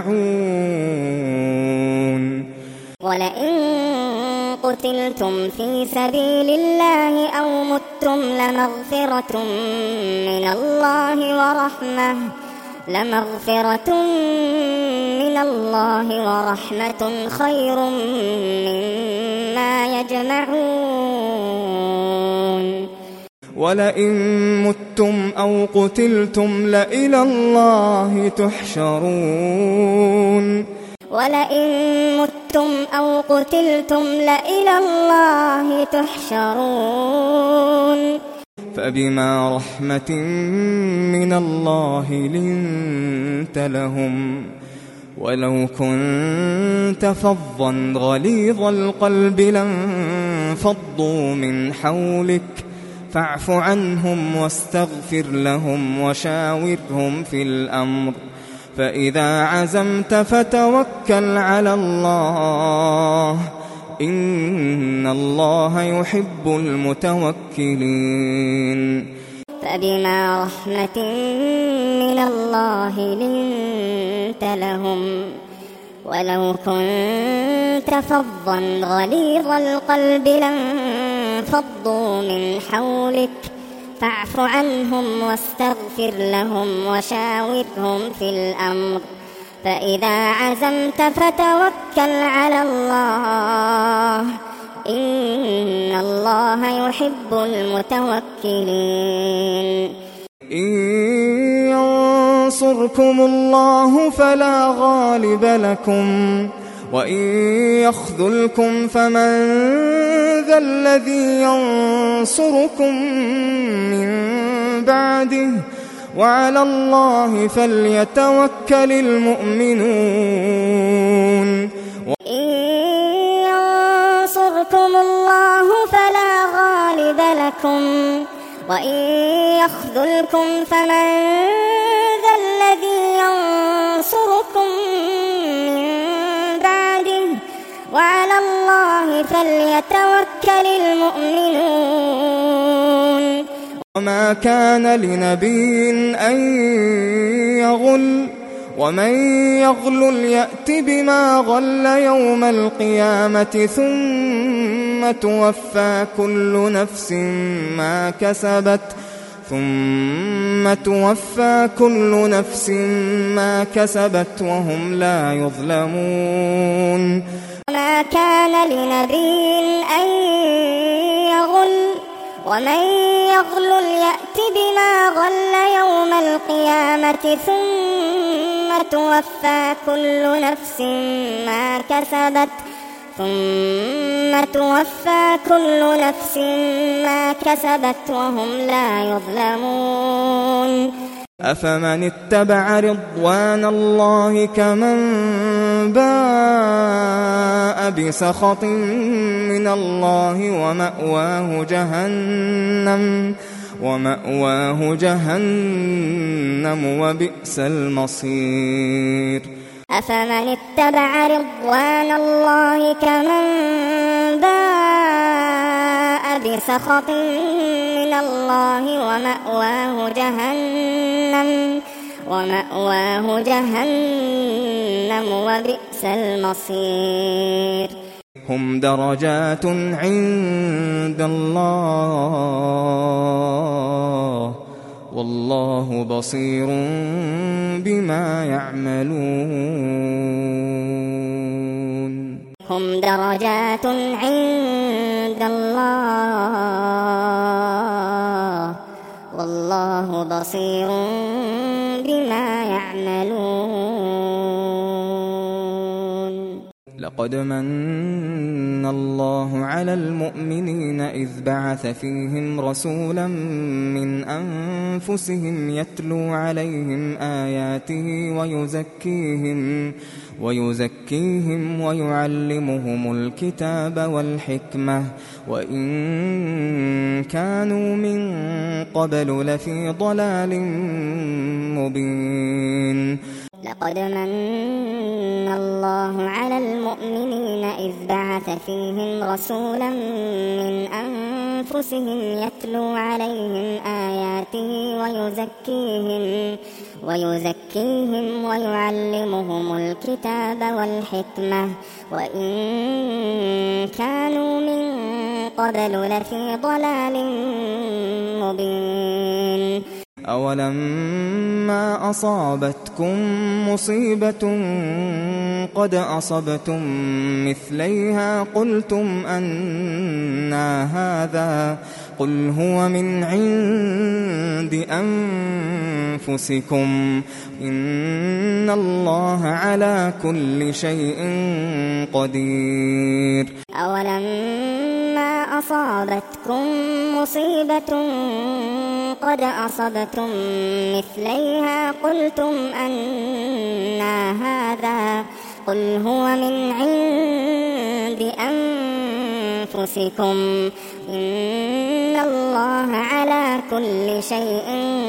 يجمعون. ولئن قتلتم في سبيل الله أو متم لمغفرة من الله ورحمة لمغفرة من الله ورحمة خير مما يجمعون. ولئن متم أو قتلتم لإلى الله تحشرون. ولئن متم أو قتلتم لإلى الله تحشرون. فبما رحمة من الله لنت لهم ولو كنت فظا غليظ القلب لانفضوا من حولك فاعف عنهم واستغفر لهم وشاورهم في الأمر فإذا عزمت فتوكل على الله إن الله يحب المتوكلين. فبما رحمة من الله لنت لهم ولو كنت فظا غليظ القلب لانفضوا من حولك فاعف عنهم واستغفر لهم وشاورهم في الأمر فإذا عزمت فتوكل على الله إن الله يحب المتوكلين. إن ينصركم الله فلا غالب لكم وإن يخذلكم فمن ذا الذي ينصركم من بعده وعلى الله فليتوكل المؤمنون. إن ينصركم الله فلا غالب لكم وإن يخذلكم فمن ذا الذي ينصركم من بعده وعلى الله فليتوكل المؤمنون. وما كان لنبي أن يغل ومن يغل يأت بما غل يوم القيامة ثم توفى كل نفس ما كسبت ثم توفى كل نفس ما كسبت وهم لا يظلمون. وما كان لنبي أن يغل ومن يغل يأت بما غل يوم القيامة ثم توفى كل نفس ما كسبت ثم توفى كل نفس ما كسبت وهم لا يظلمون. أفمن اتبع رضوان الله كمن باء بسخط من الله ومأواه جهنم ومأواه جهنم وبئس المصير. أفمن اتبع رضوان الله كمن باء بسخط من الله ومأواه جهنم ومأواه جهنم وبئس المصير. هم درجات عند الله والله بصير بما يعملون. هم درجات عند الله والله بصير بما يعملون. لقد من الله على المؤمنين إذ بعث فيهم رسولا من أنفسهم يتلو عليهم آياته ويزكيهم ويزكيهم ويعلمهم الكتاب والحكمة وإن كانوا من قبل لفي ضلال مبين. لقد من الله على المؤمنين إذ بعث فيهم رسولا من أنفسهم يتلو عليهم آياته ويزكيهم ويزكيهم ويعلمهم الكتاب والحكمة وإن كانوا من قبل لفي ضلال مبين. أولما أصابتكم مصيبة قد أصبتم مثليها قلتم أنى هذا قل هو من عند أنفسكم إن الله على كل شيء قدير. أولما أصابتكم مصيبة قد أصبتم مثليها قلتم أنى هذا قل هو من عند أنفسكم إن الله على كل شيء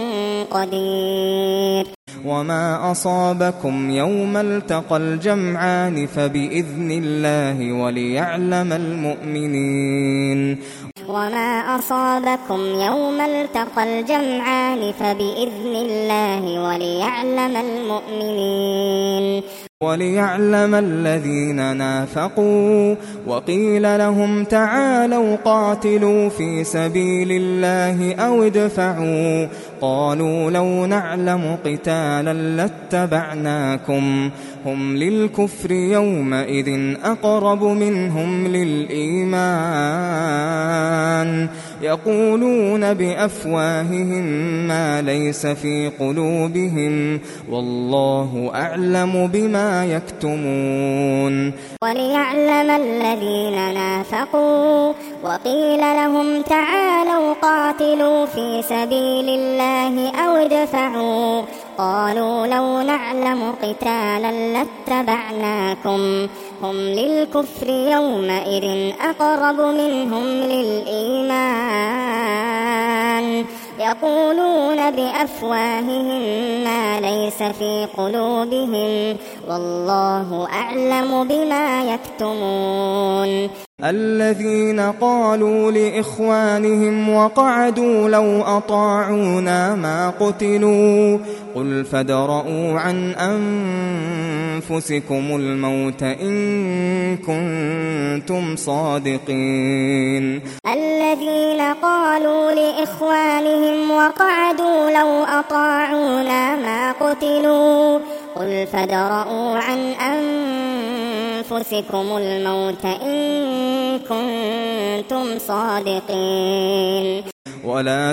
قدير. وما أصابكم يوم التقى الجمعان فبإذن الله وليعلم المؤمنين. وما أصابكم يوم التقى الجمعان فبإذن الله وليعلم المؤمنين. وليعلم الذين نافقوا وقيل لهم تعالوا قاتلوا في سبيل الله أو ادفعوا قالوا لو نعلم قتالا لاتبعناكم هم للكفر يومئذ أقرب منهم للإيمان يقولون بأفواههم ما ليس في قلوبهم والله أعلم بما يكتمون. وليعلم الذين نافقوا وقيل لهم تعالوا قاتلوا في سبيل الله أو ادفعوا قالوا لو نعلم قتالا لاتبعناكم هم للكفر يومئذ أقرب منهم للإيمان يقولون بأفواههم ما ليس في قلوبهم والله أعلم بما يكتمون. الذين قالوا لإخوانهم وقعدوا لو أطاعونا ما قتلوا قل فادرءوا عن أنفسكم الموت إن كنتم صادقين. الذين قالوا لإخوانهم وقعدوا لو أطاعونا ما قتلوا قل فادرءوا عن أنفسكم الموت إن كنتم صادقين. ولا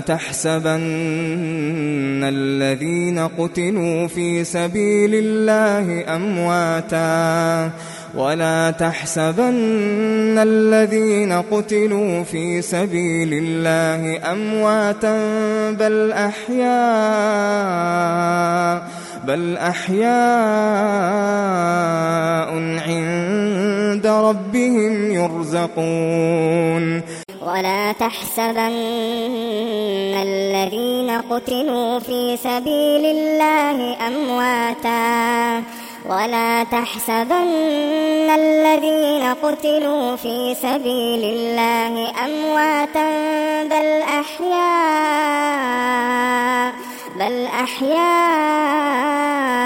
تحسبن الذين قتلوا في سبيل الله أمواتا ولا تحسبن الذين قتلوا في سبيل الله أمواتا بل أحياء بل أحياء عند ربهم يرزقون. ولا تحسبن الذين قتلوا في سبيل الله أمواتا ولا تحسبن الذين قتلوا في سبيل الله أمواتا بل أحياء بل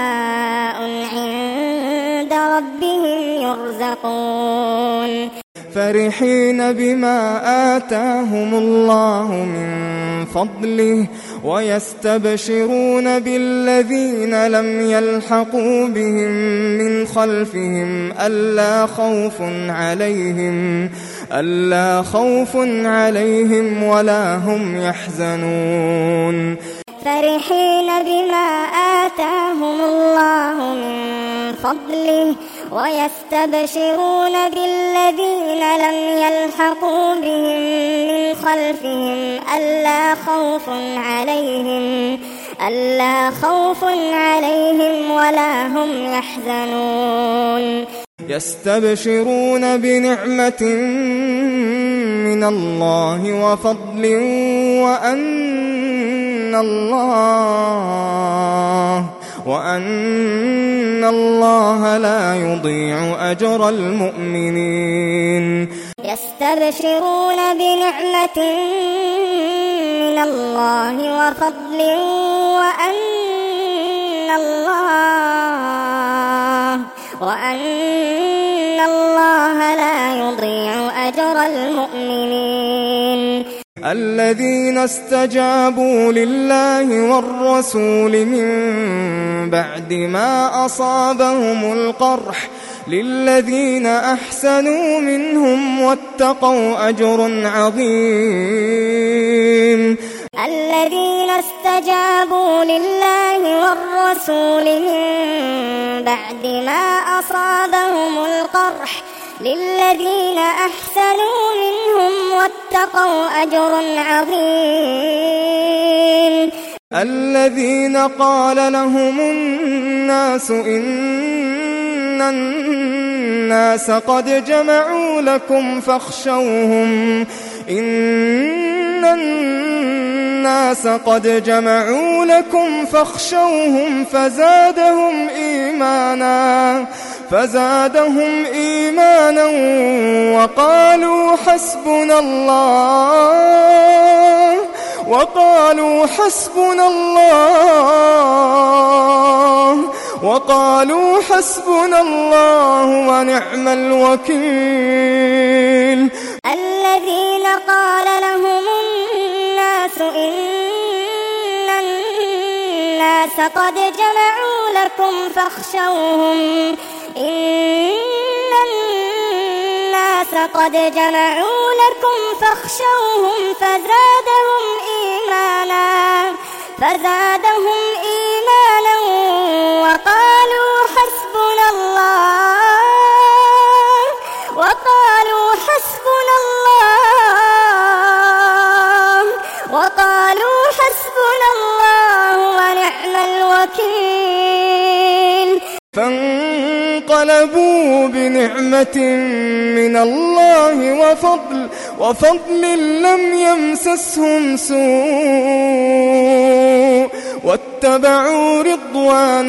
أحياء عند ربهم يرزقون. فرحين بما آتاهم الله من فضله ويستبشرون بالذين لم يلحقوا بهم من خلفهم ألا خوف عليهم ألا خوف عليهم ولا هم يحزنون فرحين بما آتاهم الله من فضله ويستبشرون بالذين لم يلحقوا بهم من خلفهم ألا خوف عليهم ألا خوف عليهم ولا هم يحزنون يستبشرون بنعمة من الله وفضل وأن الله وأن الله لا يضيع أجر المؤمنين يستبشرون بنعمة من الله وفضل وأن الله وأن الله لا يضيع أجر المؤمنين الذين استجابوا لله والرسول من بعد ما أصابهم القرح للذين أحسنوا منهم واتقوا أجر عظيم الذين استجابوا لله والرسول من بعد ما أصابهم القرح للذين أحسنوا منهم واتقوا أجر عظيم الذين قال لهم الناس إن الناس قد جمعوا لكم فاخشوهم إن الناس قد جمعوا لكم فاخشوهم فزادهم إيمانا فزادهم إيمانا وقالوا حسبنا الله وقالوا حسبنا الله وقالوا حسبنا الله ونعم الوكيل الذين قال لهم الناس إن الناس قد جمعوا لكم فاخشوهم إن الناس قد جمعوا لكم فاخشوهم فزادهم إيمانا فزادهم إيمانا وقالوا حسبنا الله وقالوا حسبنا الله وقالوا حسبنا الله ونعم الوكيل فانقلبوا بنعمة من الله وفضل وفضل لم يمسسهم سوء واتبعوا رضوان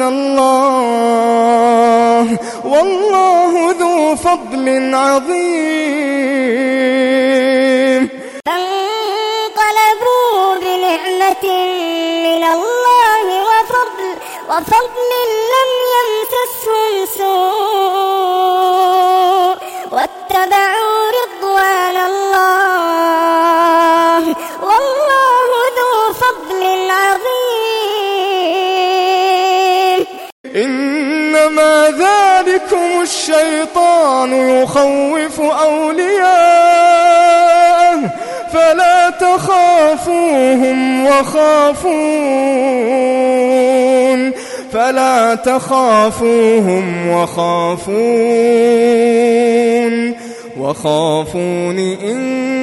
الله والله ذو فضل عظيم فانقلبوا بنعمة من الله وفضل وفضل لم يمسسهم سوء واتبعوا رضوان الله والله ذو فضل عظيم إنما ذلكم الشيطان يخوف أولياءه فلا تخافوهم وخافون فلا تخافوهم وخافون وخافون إن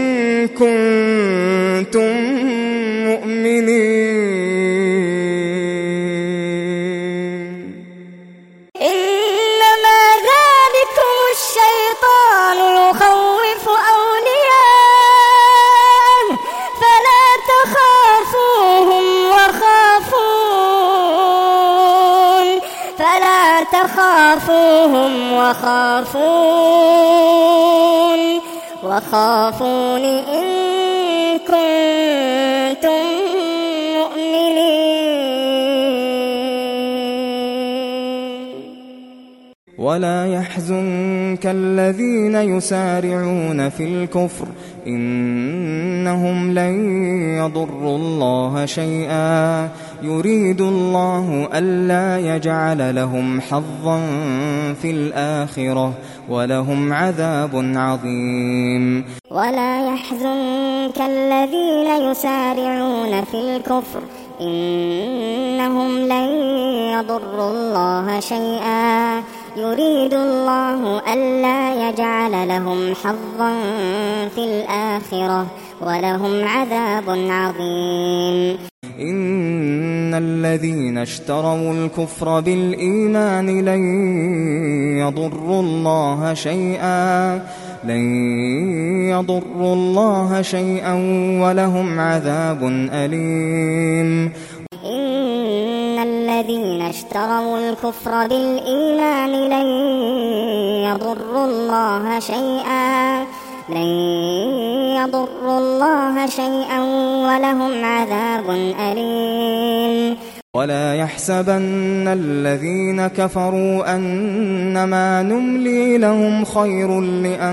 كنتم مؤمنين إنما ذلكم الشيطان يخوف أولياءه فلا تخافوهم وخافون فلا تخافوهم وخافون وخافون إن كنتم مؤمنين ولا يحزنك الذين يسارعون في الكفر إنهم لن يضروا الله شيئا يريد الله ألا يجعل لهم حظا في الآخرة ولهم عذاب عظيم. ولا يحزنك الذين يسارعون في الكفر إنهم لن يضروا الله شيئا يريد الله ألا يجعل لهم حظا في الآخرة ولهم عذاب عظيم. إن الذين اشتروا الكفر بالإيمان لن يضروا الله شيئا لن يضروا الله شيئا ولهم عذاب أليم. إن الذين اشتروا الكفر بالإيمان لن يضروا الله شيئا لن يضروا الله شيئا ولهم عذاب أليم. ولا يحسبن الذين كفروا أنما نملي لهم خير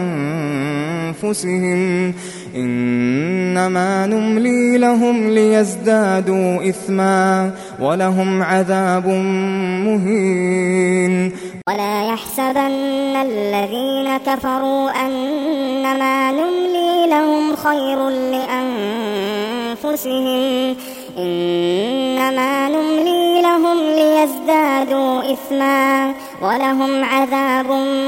لأنفسهم إنما نملي لهم ليزدادوا إثما ولهم عذاب مهين. ولا يحسبن الذين كفروا أنما نملي لهم خير لأنفسهم إنما نملي لهم ليزدادوا إثما ولهم عذاب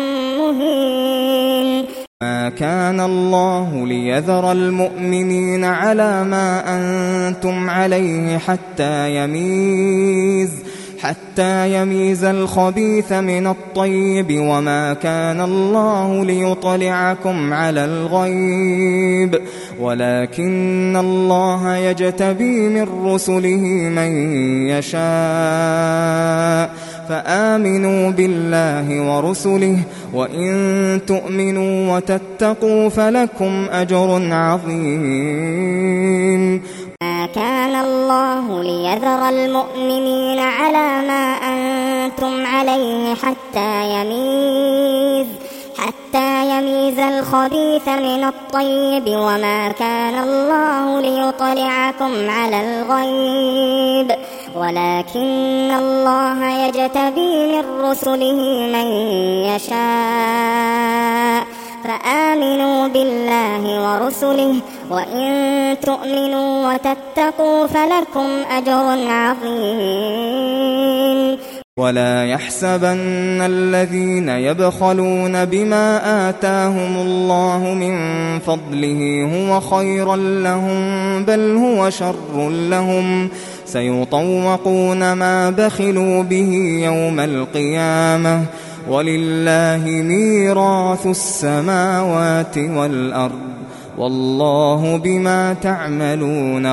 مهين. ما كان الله ليذر المؤمنين على ما أنتم عليه حتى يميز حتى يميز الخبيث من الطيب وما كان الله ليطلعكم على الغيب ولكن الله يجتبي من رسله من يشاء فآمنوا بالله ورسله وإن تؤمنوا وتتقوا فلكم أجر عظيم. ما كان الله ليذر المؤمنين على ما أنتم عليه حتى يميز حتى يميز الخبيث من الطيب وما كان الله ليطلعكم على الغيب ولكن الله يجتبي من رسله من يشاء فآمنوا بالله ورسله وإن تؤمنوا وتتقوا فلكم أجر عظيم. ولا يحسبن الذين يبخلون بما آتاهم الله من فضله هو خيرا لهم بل هو شر لهم سيطوقون ما بخلوا به يوم القيامة ولله ميراث السماوات والأرض والله بما تعملون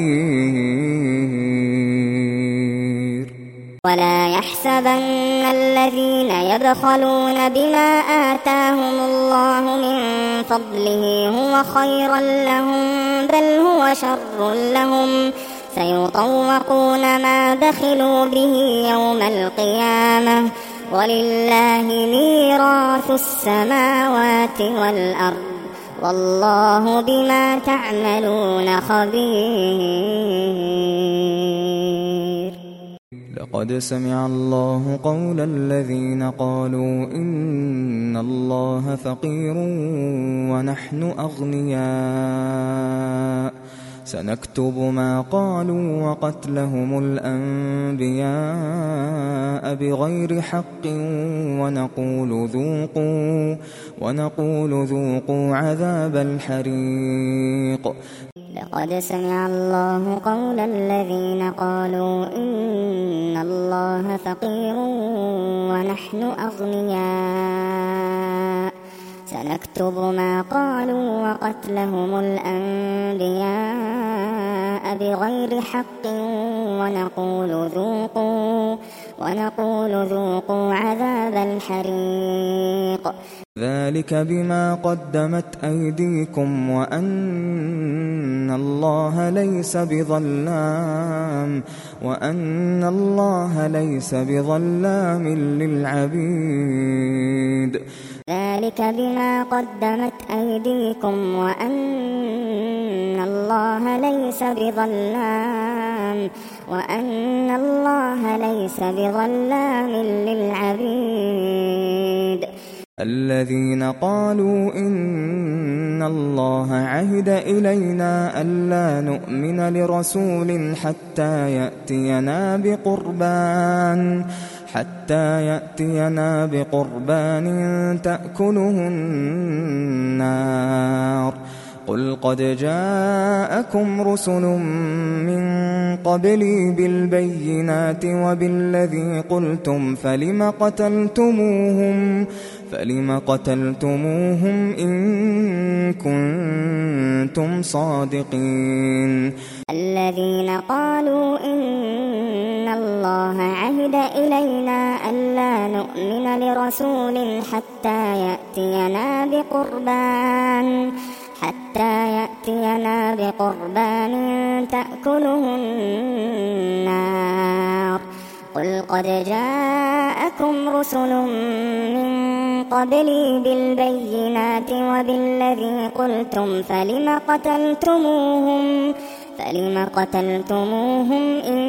خبير. ولا يحسبن الذين يبخلون بما آتاهم الله من فضله هو خيرا لهم بل هو شر لهم سيطوقون ما بخلوا به يوم القيامة ولله ميراث السماوات والأرض والله بما تعملون خبير. لقد سمع الله قول الذين قالوا إن الله فقير ونحن أغنياء سنكتب ما قالوا وقتلهم الأنبياء بغير حق ونقول ذوقوا ونقول ذوقوا عذاب الحريق. لقد سمع الله قول الذين قالوا إن الله فقير ونحن أغنياء سنكتب ما قالوا وقتلهم الأنبياء بغير حق ونقول ذوقوا ونقول ذوقوا عذاب الحريق ذلك بما قدمت أيديكم وأن الله ليس بظلام وأن الله ليس بظلام للعبيد ذلك بما قدمت أيديكم وأن الله ليس بظلام وأن الله ليس بظلام للعبيد الذين قالوا إن الله عهد إلينا ألا نؤمن لرسول حتى يأتينا بقربان حتى يأتينا بقربان تأكله النار قل قد جاءكم رسل من قبلي بالبينات وبالذي قلتم فلم قتلتموهم فلم قتلتموهم إن كنتم صادقين الذين قالوا إن الله عهد إلينا ألا نؤمن لرسول حتى يأتينا بقربان حتى يأتينا بقربان تأكله النار قل قد جاءكم رسل من قبلي بالبينات وبالذي قلتم فلم قتلتموهم فلم قتلتموهم إن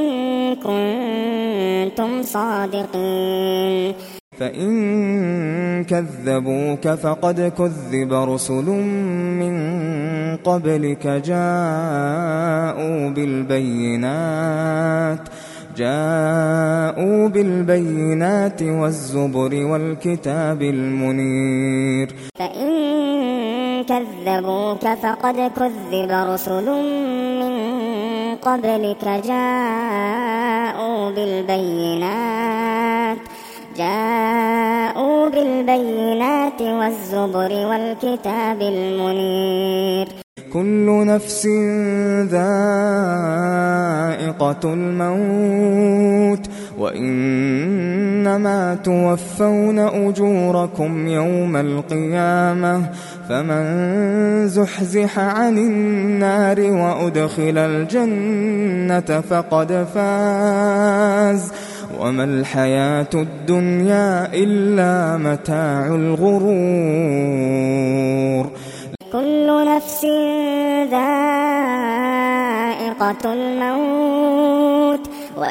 كنتم صادقين فإن كذبوك فقد كذب رسل من قبلك جاءوا بالبينات جاءوا بالبينات والزبر والكتاب المنير فإن كذبوك فقد كذب رسل من قبلك جاءوا بالبينات جاءوا بالبينات والزبر والكتاب المنير كل نفس ذائقة الموت وإنما توفون أجوركم يوم القيامة فمن زحزح عن النار وأدخل الجنة فقد فاز وما الحياة الدنيا إلا متاع الغرور كل نفس ذائقة الموت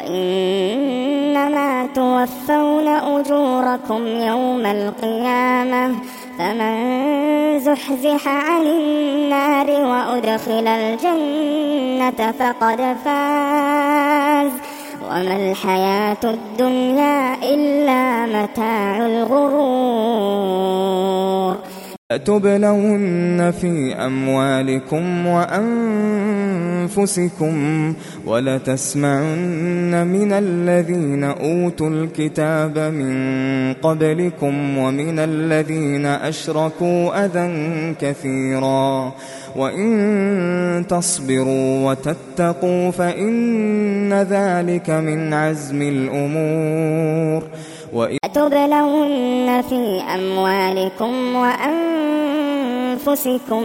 وإنما توفون أجوركم يوم القيامة فمن زحزح عن النار وأدخل الجنة فقد فاز وما الحياة الدنيا إلا متاع الغرور لتبلون في أموالكم وأنفسكم ولتسمعن من الذين أوتوا الكتاب من قبلكم ومن الذين أشركوا أذى كثيرا وإن تصبروا وتتقوا فإن ذلك من عزم الأمور لتبلون في أموالكم وأنفسكم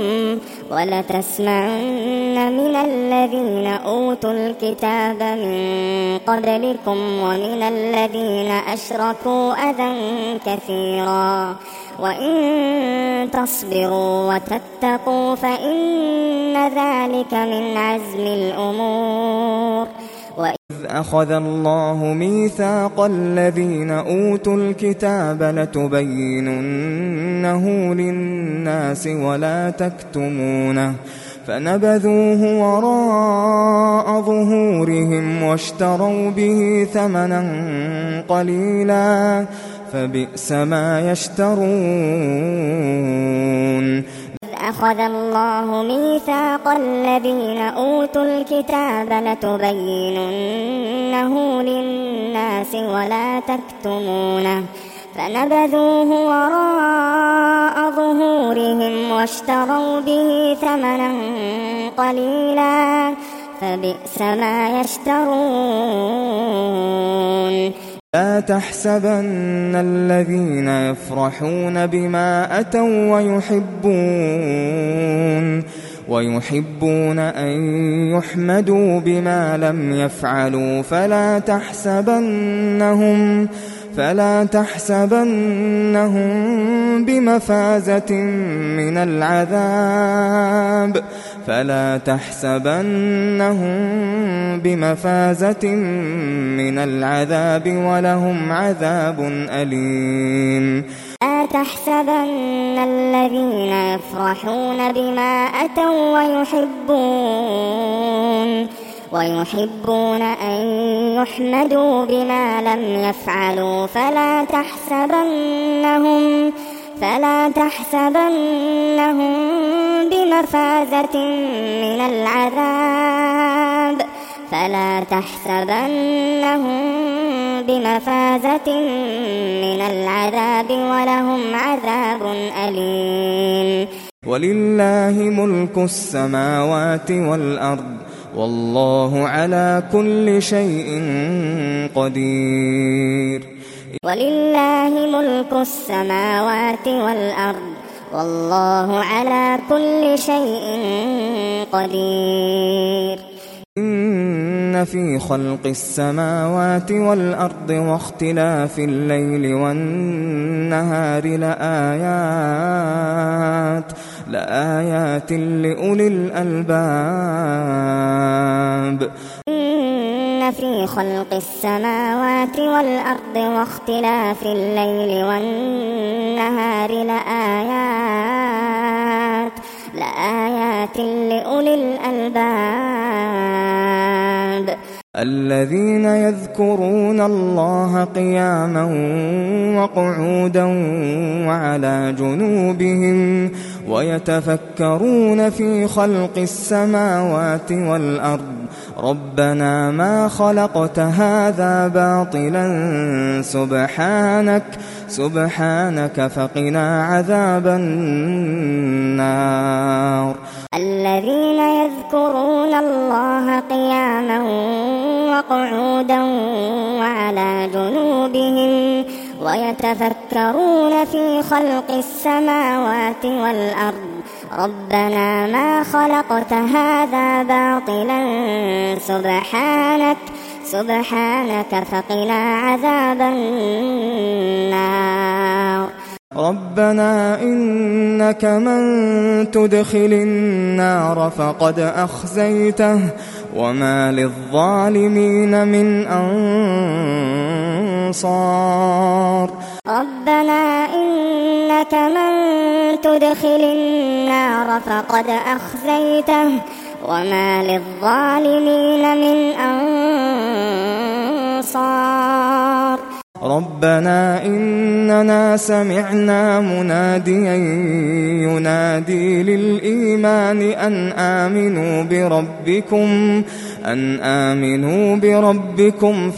ولتسمعن من الذين أوتوا الكتاب من قبلكم ومن الذين أشركوا أذى كثيرا وإن تصبروا وتتقوا فإن ذلك من عزم الأمور وإذ أخذ الله ميثاق الذين أوتوا الكتاب لتبيننه للناس ولا تكتمونه فنبذوه وراء ظهورهم واشتروا به ثمنا قليلا فبئس ما يشترون أخذ الله ميثاق الذين أوتوا الكتاب لتبيننه للناس ولا تكتمونه فنبذوه وراء ظهورهم واشتروا به ثمنا قليلا فبئس ما يشترون لا تحسبن الذين يفرحون بما أتوا ويحبون ويحبون أن يحمدوا بما لم يفعلوا فلا تحسبنهم فلا تحسبنهم بمفازة من العذاب فلا تحسبنهم بمفازة من العذاب ولهم عذاب أليم. لا تحسبن الذين يفرحون بما أتوا ويحبون ويحبون أن يحمدوا بما لم يفعلوا فلا تحسبنهم فلا تحسبنهم بمفازة من العذاب فلا تحسبنهم بمفازة من العذاب ولهم عذاب أليم. ولله ملك السماوات والأرض والله على كل شيء قدير. ولله ملك السماوات والأرض والله على كل شيء قدير. إن في خلق السماوات والأرض واختلاف الليل والنهار لآيات لآيات لأولي الألباب. إن في خلق السماوات والأرض واختلاف الليل والنهار لآيات لآيات لأولي الألباب. الذين يذكرون الله قياما وقعودا وعلى جنوبهم ويتفكرون في خلق السماوات والأرض ربنا ما خلقت هذا باطلا سبحانك سبحانك فقنا عذاب النار. الذين يذكرون الله قياما وقعودا وعلى جنوبهم ويتفكرون في خلق السماوات والأرض ربنا ما خلقت هذا باطلا سبحانك سبحانك فقنا عذاب النار. ربنا إنك من تدخل النار فقد أخزيته وما للظالمين من أنصار. ربنا إنك من تدخل النار فقد أخزيته وما للظالمين من أنصار. ربنا إننا سمعنا مناديا ينادي للإيمان أن آمنوا بربكم أن آمنوا بربكم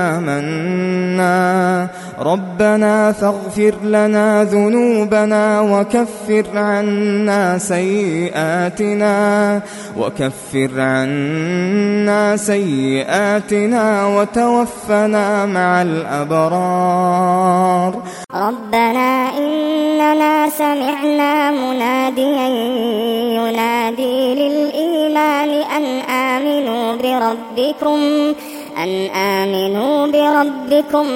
فآمنا ربنا فاغفر لنا ذنوبنا وكفر عنا سيئاتنا وكفر عنا سيئاتنا وتوفنا مع الأبرار. ربنا إننا سمعنا مناديا ينادي للإيمان أن آمنوا بربكم أن آمنوا بربكم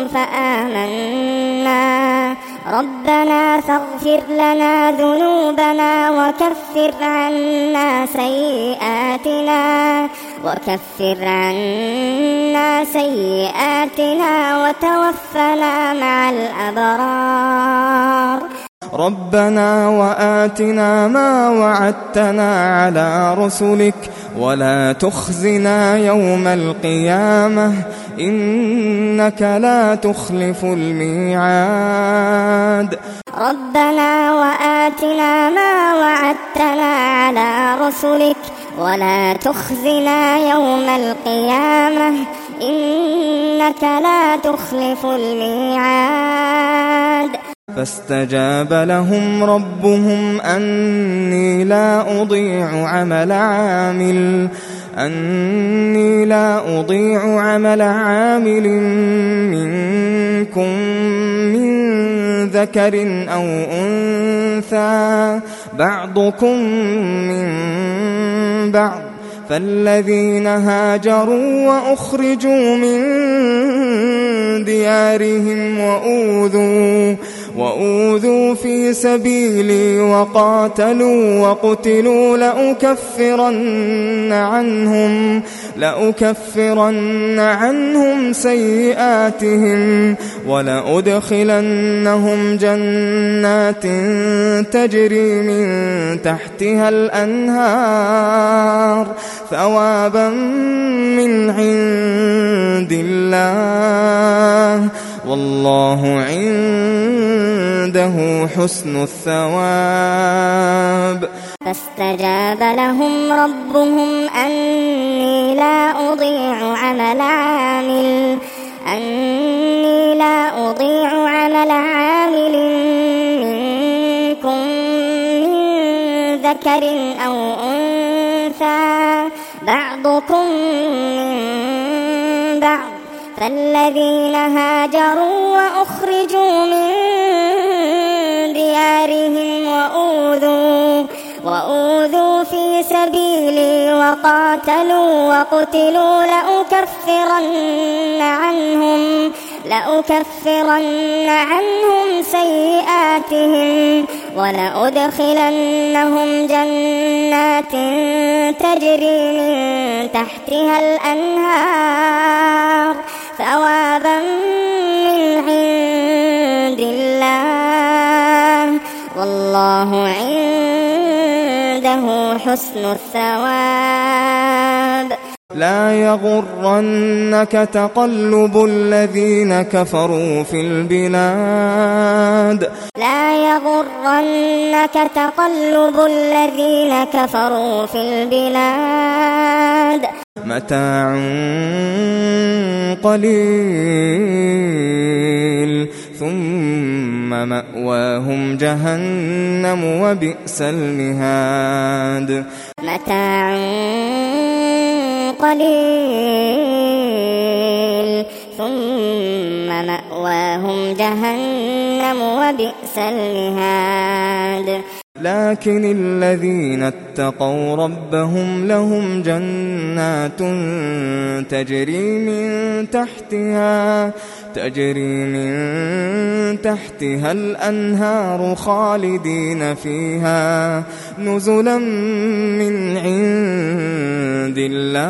فآمنا ربنا فاغفر لنا ذنوبنا وكفر عنا سيئاتنا وكفر عنا سيئاتنا وتوفنا مع الأبرار. ربنا وآتنا ما وعدتنا على رسلك ولا تخزنا يوم القيامة إنك لا تخلف الميعاد. ربنا وآتنا ما وعدتنا على رسلك ولا تخزنا يوم القيامة إنك لا تخلف الميعاد. فاستجاب لهم ربهم أني لا أضيع عمل عامل أني لا أضيع عمل عامل منكم من ذكر أو أنثى بعضكم من بعض فالذين هاجروا وأخرجوا من ديارهم وأوذوا وأوذوا في سبيلي وقاتلوا وقتلوا لأكفرن عنهم لأكفرن عنهم سيئاتهم ولأدخلنهم جنات تجري من تحتها الأنهار ثوابا من عند الله والله عنده حسن الثواب. فاستجاب لهم ربهم أني لا أضيع عمل عامل أني لا أضيع عمل عامل منكم من ذكر أو أنثى بعضكم من بعض فالذين هاجروا وأخرجوا من ديارهم وأوذوا وأوذوا في سبيلي وقاتلوا وقتلوا لأكفرن عنهم لأكفرن عنهم سيئاتهم ولأدخلنهم جنات تجري من تحتها الأنهار ثوابا من عند الله والله عنده حسن الثواب. لا يغرنك تقلب الذين كفروا في البلاد لا يغرنك تقلب الذين كفروا في البلاد متاع قليل ثم مأواهم جهنم وبئس المهاد. متاع قليل ثم مأواهم جهنم وبئس المهاد. لكن الذين اتقوا ربهم لهم جنات تجري من تحتها تجري من تحتها الأنهار خالدين فيها نزلا من عند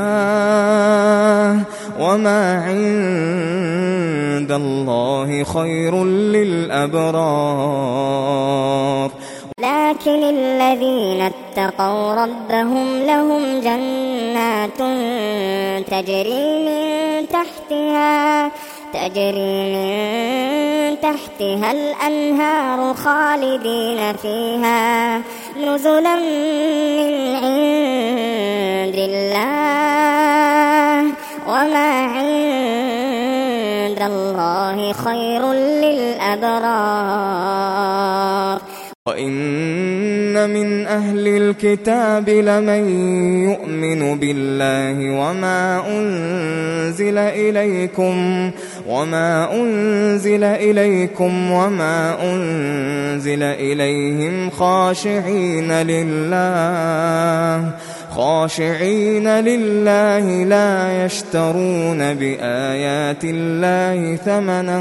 الله وما عند الله خير للأبرار. لكن الذين اتقوا ربهم لهم جنات تجري من تحتها تجري من تحتها الأنهار خالدين فيها نزلا من عند الله وما عند الله خير للأبرار. وإن من أهل الكتاب لمن يؤمن بالله وما أنزل إليكم وما أنزل إليكم وما أنزل إليهم خاشعين لله خاشعين لله لا يشترون بآيات الله ثمنا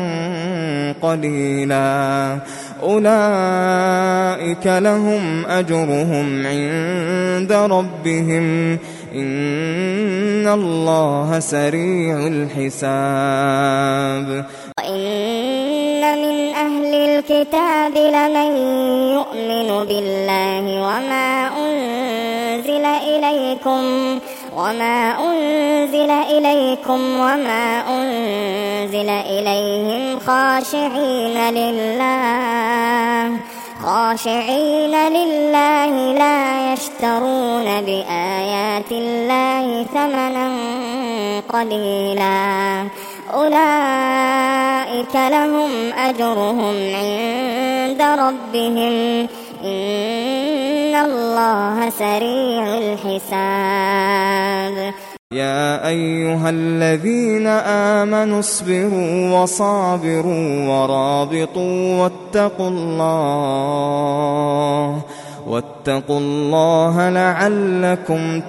قليلا أولئك لهم أجرهم عند ربهم إن الله سريع الحساب. وإن من أهل الكتاب لمن يؤمن بالله وما أنزل إليكم وما أنزل إليكم وما أنزل إليهم خاشعين لله خاشعين لله لا يشترون بآيات الله ثمنا قليلا أولئك لهم أجرهم عند ربهم إن الله سريع الحساب يا أيها الذين آمنوا اصبروا وصابروا ورابطوا واتقوا الله واتقوا الله لعلكم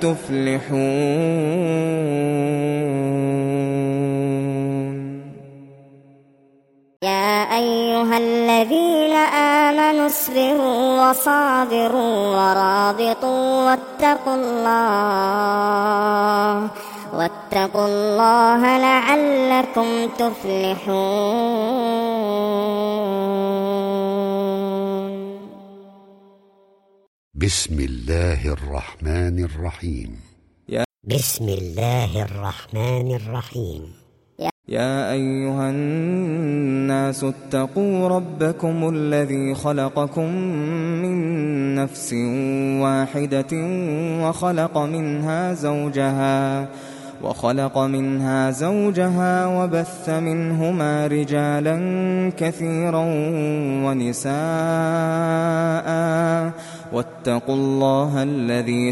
تفلحون يا أيها الذين آمنوا اصبروا وصابروا ورابطوا واتقوا الله واتقوا الله لعلكم تفلحون بسم الله الرحمن الرحيم بسم الله الرحمن الرحيم يا أيها الناس اتقوا ربكم الذي خلقكم من نفس واحدة وخلق منها زوجها وخلق منها زوجها وبث منهما رجالا كثيرا ونساء واتقوا الله الذي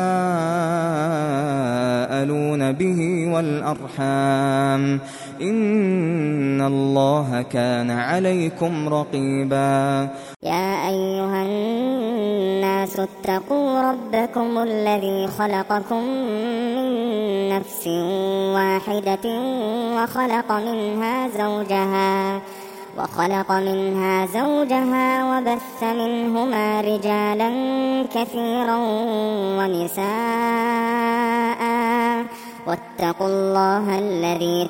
تساءلون به والأرحام إن الله كان عليكم رقيبا يا أيها الناس اتقوا ربكم الذي خلقكم من نفس واحدة وخلق منها زوجها وخلق منها زوجها وبث منهما رجالا كثيرا ونساء واتقوا الله الذي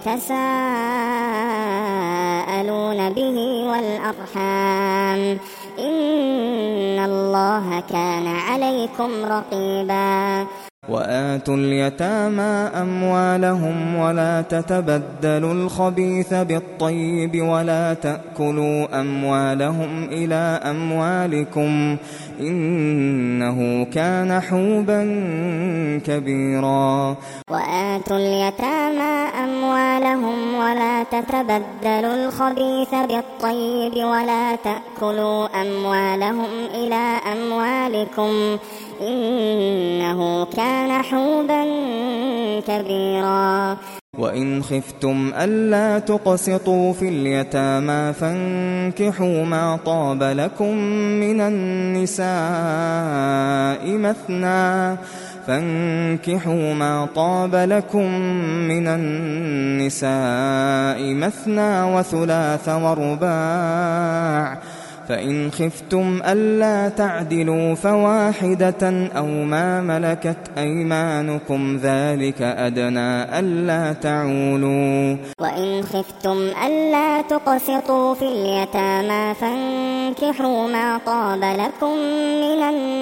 تساءلون به والأرحام إن الله كان عليكم رقيبا وآتوا اليتامى أموالهم ولا تتبدلوا الخبيث بالطيب ولا تأكلوا أموالهم إلى أموالكم إنه كان حوبا كبيرا وآتوا اليتامى أموالهم ولا تتبدلوا الخبيث بالطيب ولا تأكلوا أموالهم إلى أموالكم إنه كان حوبا كبيرا وإن خفتم ألا تقسطوا في اليتامى فانكحوا ما طاب لكم من النساء مثنى فانكحوا ما طاب لكم من النساء مثنى وثلاث ورباع فإن خفتم ألا تعدلوا فواحدة أو ما ملكت أيمانكم ذلك أدنى ألا تعولوا وإن خفتم ألا تقسطوا في اليتامى فانكحوا ما طاب لكم من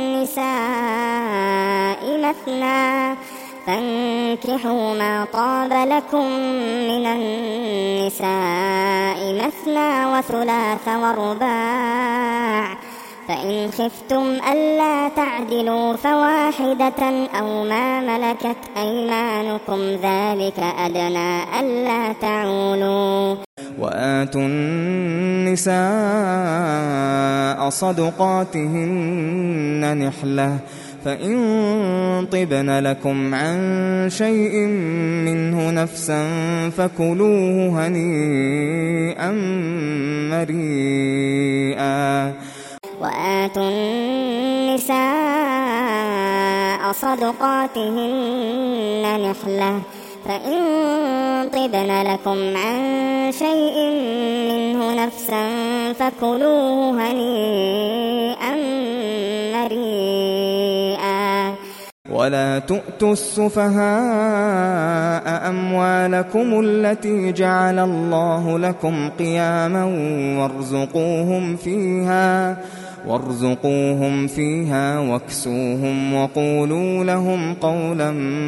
النساء مثنى فانكحوا ما طاب لكم من النساء مثنى وثلاث ورباع فإن خفتم ألا تعدلوا فواحدة أو ما ملكت أيمانكم ذلك أدنى ألا تعولوا وآتوا النساء صدقاتهن نحلة فإن طبن لكم عن شيء منه نفسا فكلوه هنيئا مريئا وآتوا النساء صدقاتهن نحلة فإن طبن لكم عن شيء منه نفسا فكلوه هنيئا مريئا ولا تؤتوا السفهاء أموالكم التي جعل الله لكم قياما وارزقوهم فيها وارزقوهم فيها واكسوهم وقولوا لهم قولا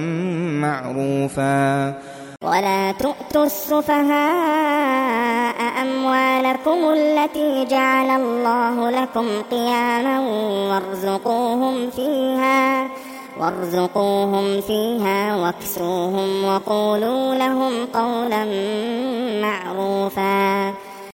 معروفا ولا تؤتوا السفهاء أموالكم التي جعل الله لكم قياما وارزقوهم فيها وارزقوهم فيها واكسوهم وقولوا لهم قولا معروفا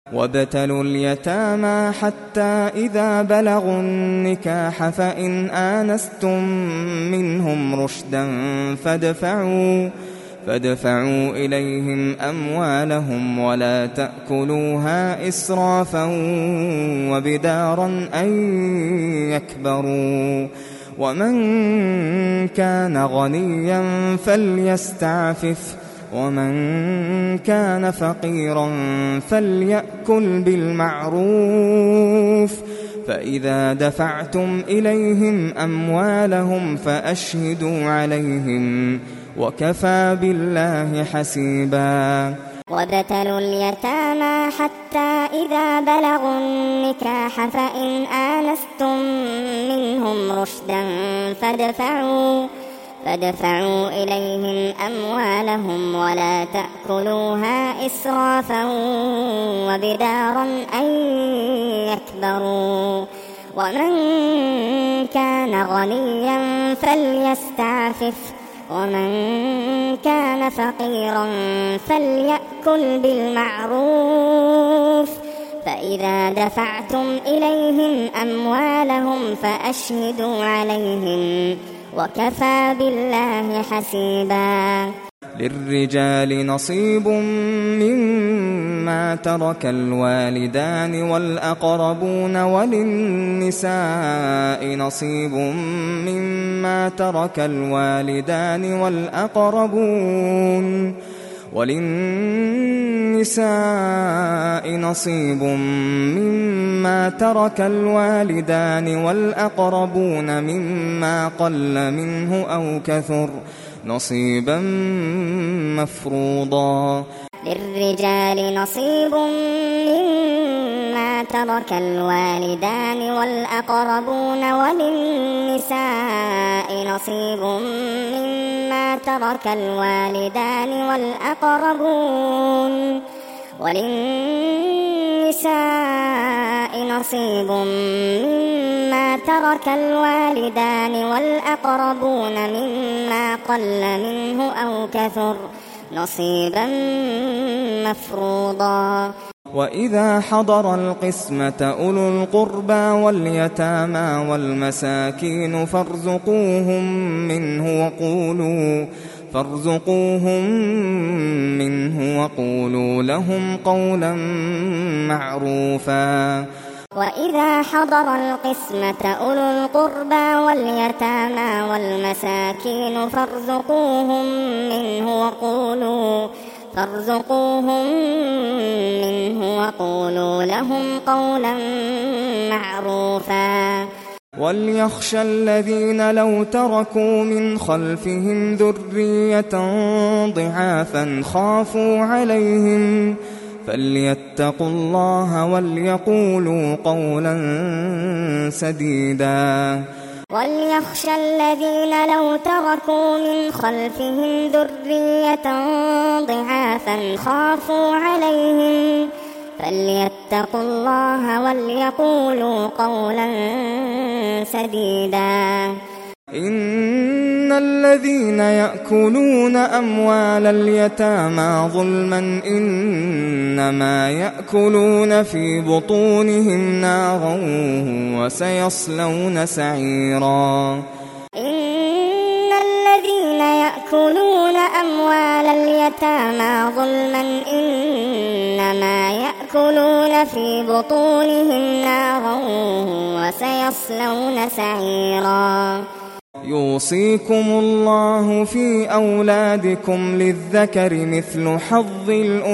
وابتلوا اليتامى حتى إذا بلغوا النكاح فإن آنستم منهم رشدا فادفعوا فادفعوا إليهم أموالهم ولا تأكلوها إسرافا وبدارا أن يكبروا ومن كان غنيا فليستعفف ومن كان فقيرا فليأكل بالمعروف فإذا دفعتم إليهم أموالهم فأشهدوا عليهم وكفى بالله حسيبا وابتلوا اليتامى حتى إذا بلغوا النكاح فإن آنستم منهم رشدا فادفعوا فادفعوا إليهم أموالهم ولا تأكلوها إسرافا وبدارا أن يكبروا ومن كان غنيا فليستعفف ومن كان فقيرا فليأكل بالمعروف فإذا دفعتم إليهم أموالهم فأشهدوا عليهم وكفى بالله حسيبا للرجال نصيب مما ترك الوالدان والأقربون وللنساء نصيب مما ترك الوالدان والأقربون وللنساء نصيب مما ترك الوالدان والأقربون مما قل منه أو كثر نصيبا مفروضا للرجال نصيب مما ترك الوالدان والأقربون وللنساء نصيب مما ترك الوالدان والأقربون وللنساء نصيب مما ترك الوالدان والأقربون مما قل منه أو كثر نصيبا مفروضا وإذا حضر القسمة أولو القربى واليتامى والمساكين فارزقوهم منه وقولوا فارزقوهم منه وقولوا لهم قولا معروفا وإذا حضر القسمة أولو القربى واليتامى والمساكين فارزقوهم منه وقولوا فارزقوهم منه وقولوا لهم قولا معروفا وليخشى الذين لو تركوا من خلفهم ذرية ضعافا خافوا عليهم فليتقوا الله وليقولوا قولا سديدا وليخشى الذين لو تركوا من خلفهم ذرية ضعافا خافوا عليهم فليتقوا الله وليقولوا قولا سديدا إن الذين يأكلون أموال اليتامى ظلما إنما يأكلون في بطونهم نارا وسيصلون سعيرا إن الذين يأكلون أموال اليتامى ظلما إنما يأكلون في بطونهم نارا وسيصلون سعيرا يوصيكم الله في أولادكم للذكر مثل حظ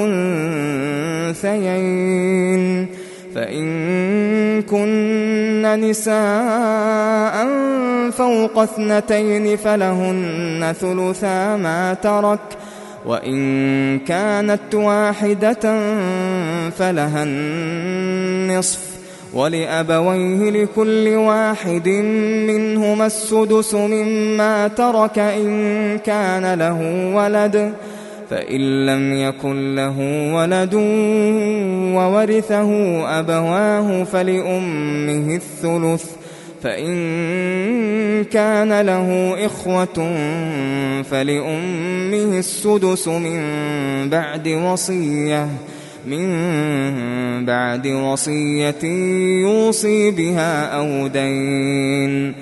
الأنثيين فإن كن نساء فوق اثنتين فلهن ثلثا ما ترك وإن كانت واحدة فلها النصف ولأبويه لكل واحد منهما السدس مما ترك إن كان له ولد فإن لم يكن له ولد وورثه أبواه فلأمه الثلث فإن كان له إخوة فلأمه السدس من بعد وصية من بعد وصية يوصي بها أو دين.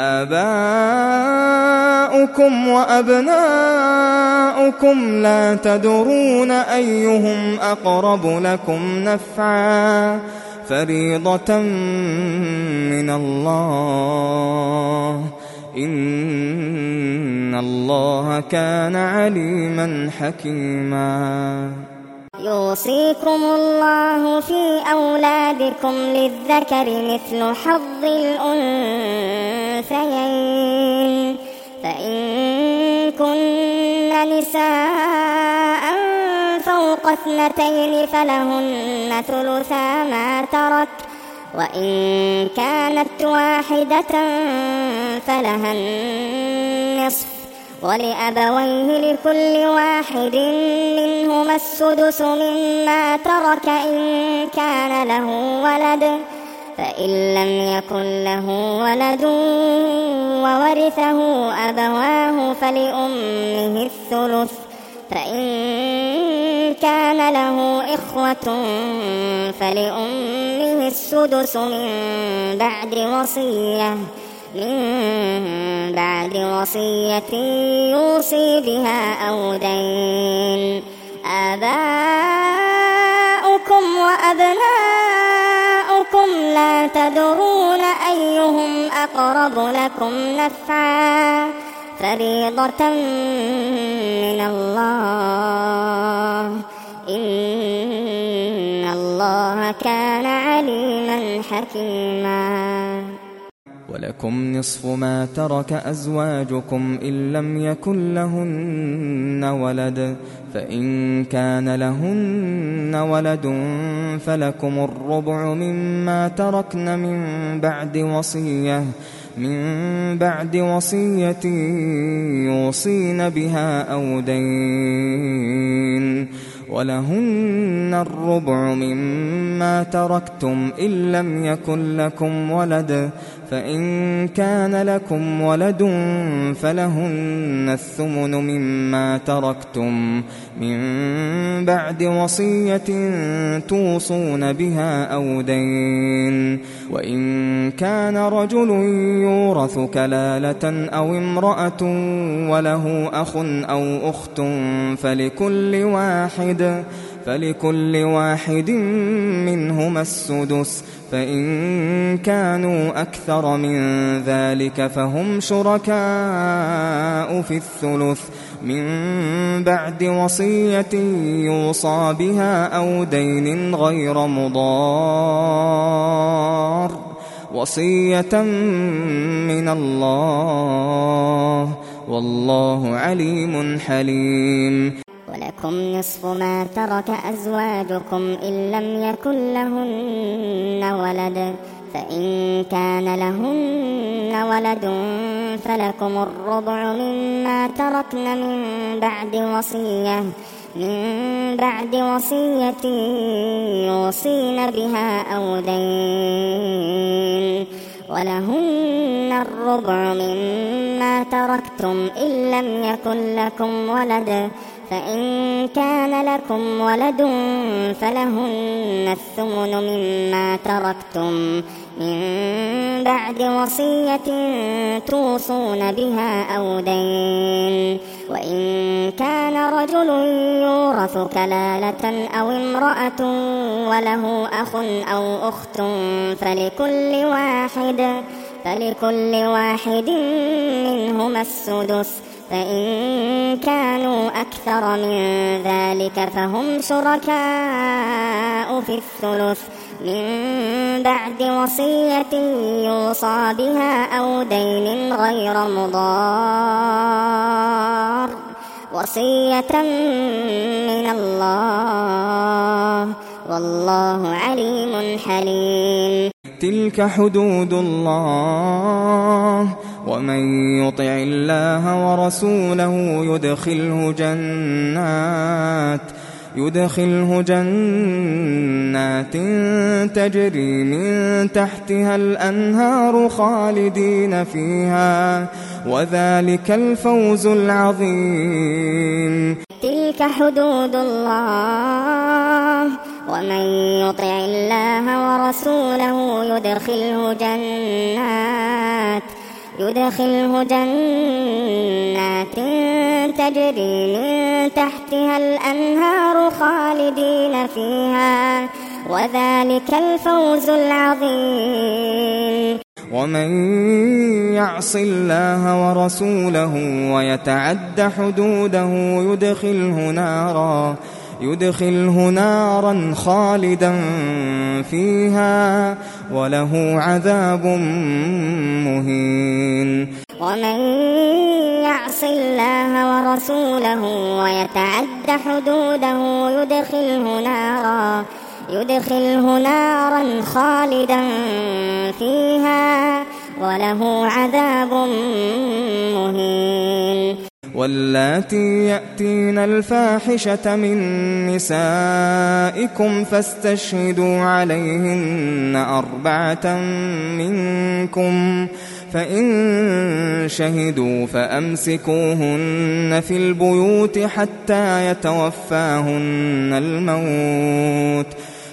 آباؤكم وأبناؤكم لا تدرون أيهم أقرب لكم نفعا فريضة من الله إن الله كان عليما حكيما. يوصيكم الله في أولادكم للذكر مثل حظ الأنثيين فإن كن نساء فوق اثنتين فلهن ثلثا ما ترك وإن كانت واحدة فلها النصف ولأبويه لكل واحد منهما السدس مما ترك إن كان له ولد فإن لم يكن له ولد وورثه أبواه فلأمه الثلث فإن كان له إخوة فلأمه السدس من بعد وصية من بعد وصية يوصي بها أو دين. آباؤكم وأبناؤكم لا تدرون أيهم أقرب لكم نفعا فريضة من الله إن الله كان عليما حكيما. ولكم نصف ما ترك أزواجكم إن لم يكن لهن ولد فإن كان لهن ولد فلكم الربع مما تركن من بعد وصية من بعد وصية يوصين بها أو دين ولهن الربع مما تركتم إن لم يكن لكم ولد فإن كان لكم ولد فلهن الثمن مما تركتم من بعد وصية توصون بها أو دين وإن كان رجل يورث كلالة أو امرأة وله أخ أو أخت فلكل واحد فلكل واحد منهما السدس فإن كانوا أكثر من ذلك فهم شركاء في الثلث من بعد وصية يوصى بها أو دين غير مضار وصية من الله والله عليم حليم. ولكم نصف ما ترك أزواجكم إن لم يكن لهن ولد فإن كان لهن ولد فلكم الربع مما تركن من بعد وصية من بعد وصية يوصين بها أو دين ولهن الربع مما تركتم إن لم يكن لكم ولد فإن كان لكم ولد فلهن الثمن مما تركتم من بعد وصية توصون بها أو دين وإن كان رجل يورث كلالة أو امرأة وله أخ أو أخت فلكل واحد فلكل واحد منهما السدس فإن كانوا أكثر من ذلك فهم شركاء في الثلث من بعد وصية يوصى بها أو دين غير مضار وصية من الله والله عليم حليم. تلك حدود الله ومن يطع الله ورسوله يدخله جنات يدخله جنات تجري من تحتها الأنهار خالدين فيها وذلك الفوز العظيم. تلك حدود الله ومن يطع الله ورسوله يدخله جنات يدخله جنات تجري من تحتها الأنهار خالدين فيها وذلك الفوز العظيم. ومن يعص الله ورسوله ويتعد حدوده يدخله نارا يدخله نارا خالدا فيها وله عذاب مهين. ومن يعص الله ورسوله ويتعد حدوده يدخله نارا يدخله نارا خالدا فيها وله عذاب مهين. واللاتي يأتين الفاحشة من نسائكم فاستشهدوا عليهن أربعة منكم فإن شهدوا فأمسكوهن في البيوت حتى يتوفاهن الموت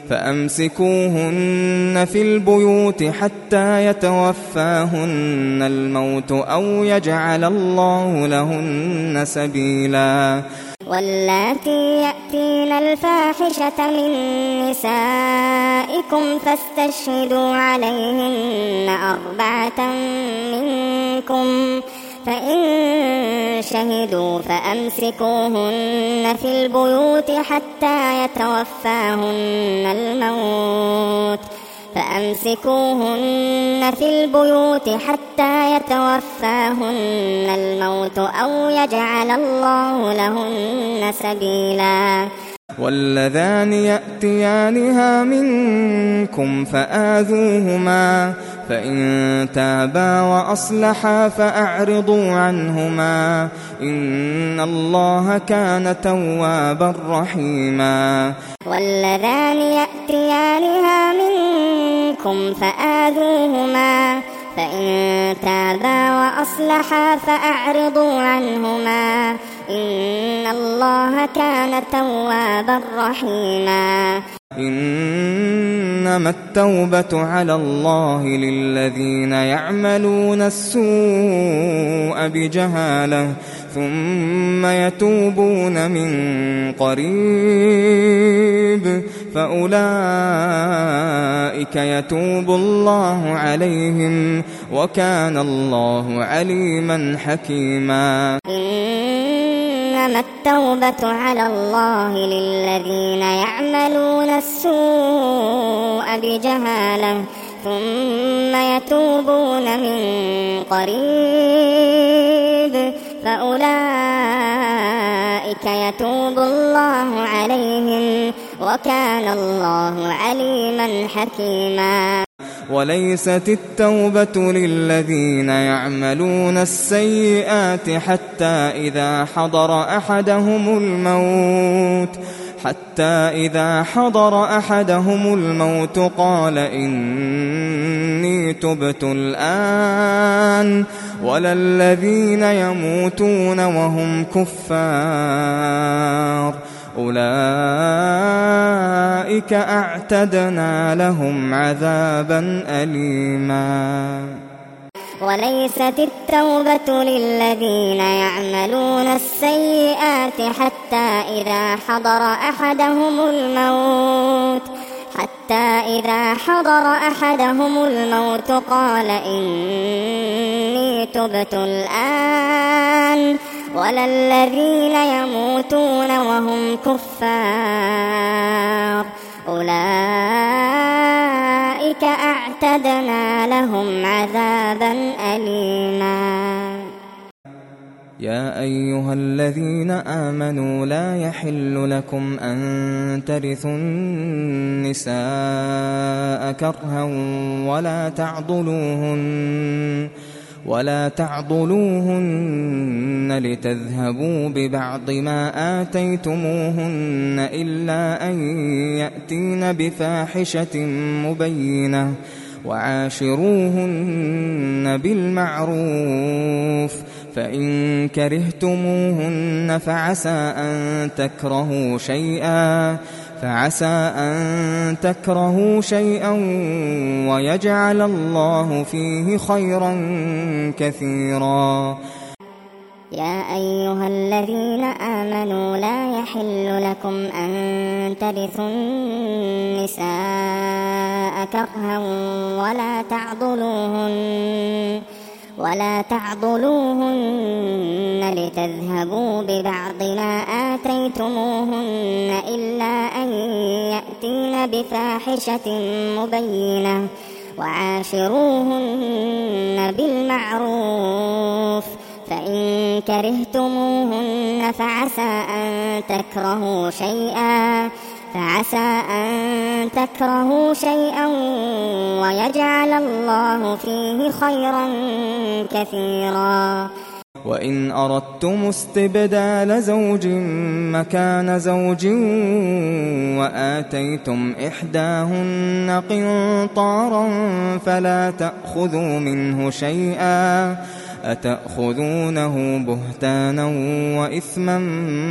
فأمسكوهن في البيوت حتى يتوفاهن الموت أو يجعل الله لهن سبيلا. واللاتي يأتين الفاحشة من نسائكم فاستشهدوا عليهن أربعة منكم فإن شهدوا فأمسكوهن في البيوت حتى يتوفاهن الموت فأمسكوهن في البيوت حتى يتوفاهن الموت أو يجعل الله لهن سبيلا. واللذان يأتيانها منكم فآذوهما فإن تابا وأصلحا فأعرضوا عنهما إن الله كان توابا رحيما. واللذان يأتيانها منكم فآذوهما فإن تابا وأصلحا فأعرضوا عنهما إن الله كان توابا رحيما. إنما التوبة على الله للذين يعملون السوء بجهالة ثم يتوبون من قريب فأولئك يتوب الله عليهم وكان الله عليما حكيما. إنما التوبة على الله للذين يعملون السوء بجهالة ثم يتوبون من قريب فأولئك يتوب الله عليهم وكان الله عليما حكيما. وليست التوبة للذين يعملون السيئات حتى إذا حضر أحدهم الموت حتى إذا حضر أحدهم الموت قال إني تبت الآن ولا الذين يموتون وهم كفار أولئك أعتدنا لهم عذابا أليما. وليست التوبة للذين يعملون السيئات حتى إذا حضر أحدهم الموت حتى إذا حضر أحدهم الموت قال إني تبت الآن ولا الذين يموتون وهم كفار أولئك أعتدنا لهم عذابا أليما. يا أيها الذين آمنوا لا يحل لكم أن ترثوا النساء كرها ولا تعضلوهن ولا تعضلوهن لتذهبوا ببعض ما آتيتموهن إلا أن يأتين بفاحشة مبينة وعاشروهن بالمعروف فإن كرهتموهن فعسى أن تكرهوا شيئا فعسى أن تكرهوا شيئا ويجعل الله فيه خيرا كثيرا. يا أيها الذين آمنوا لا يحل لكم أن ترثوا النساء كرها ولا تعضلوهن ولا تعضلوهن لتذهبوا ببعض ما آتيتموهن إلا أن يأتين بفاحشة مبينة وعاشروهن بالمعروف فإن كرهتموهن فعسى أن تكرهوا شيئا فعسى أن تكرهوا شيئا ويجعل الله فيه خيرا كثيرا. وإن أردتم استبدال زوج مكان زوج وآتيتم إحداهن قنطارا فلا تأخذوا منه شيئا أتأخذونه بهتانا وإثما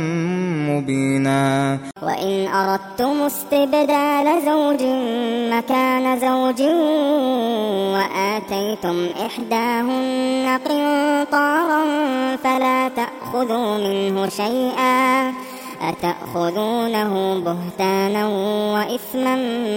مبينا. وإن أردتم استبدال زوج مكان زوج وآتيتم إحداهن قنطارا فلا تأخذوا منه شيئا أتأخذونه بهتانا وإثما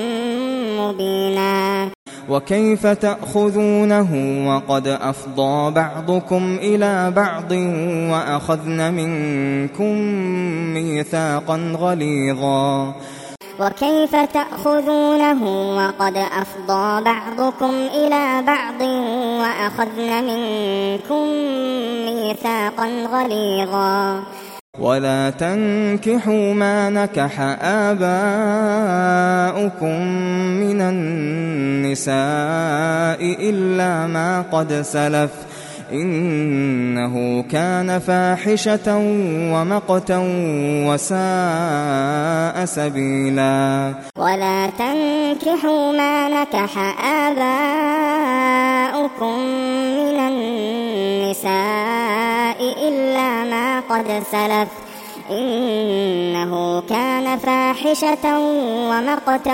مبينا. وكيف تأخذونه وقد أفضى بعضكم إلى بعض وأخذن منكم ميثاقا غليظا. وكيف تأخذونه وقد أفضى بعضكم إلى بعض وأخذن منكم ميثاقا غليظا. ولا تنكحوا ما نكح آباؤكم من النساء إلا ما قد سلف إنه كان فاحشة ومقتا وساء سبيلا. ولا تنكحوا ما نكح آباؤكم من النساء إلا ما قد سلف إنه كان فاحشة ومقتا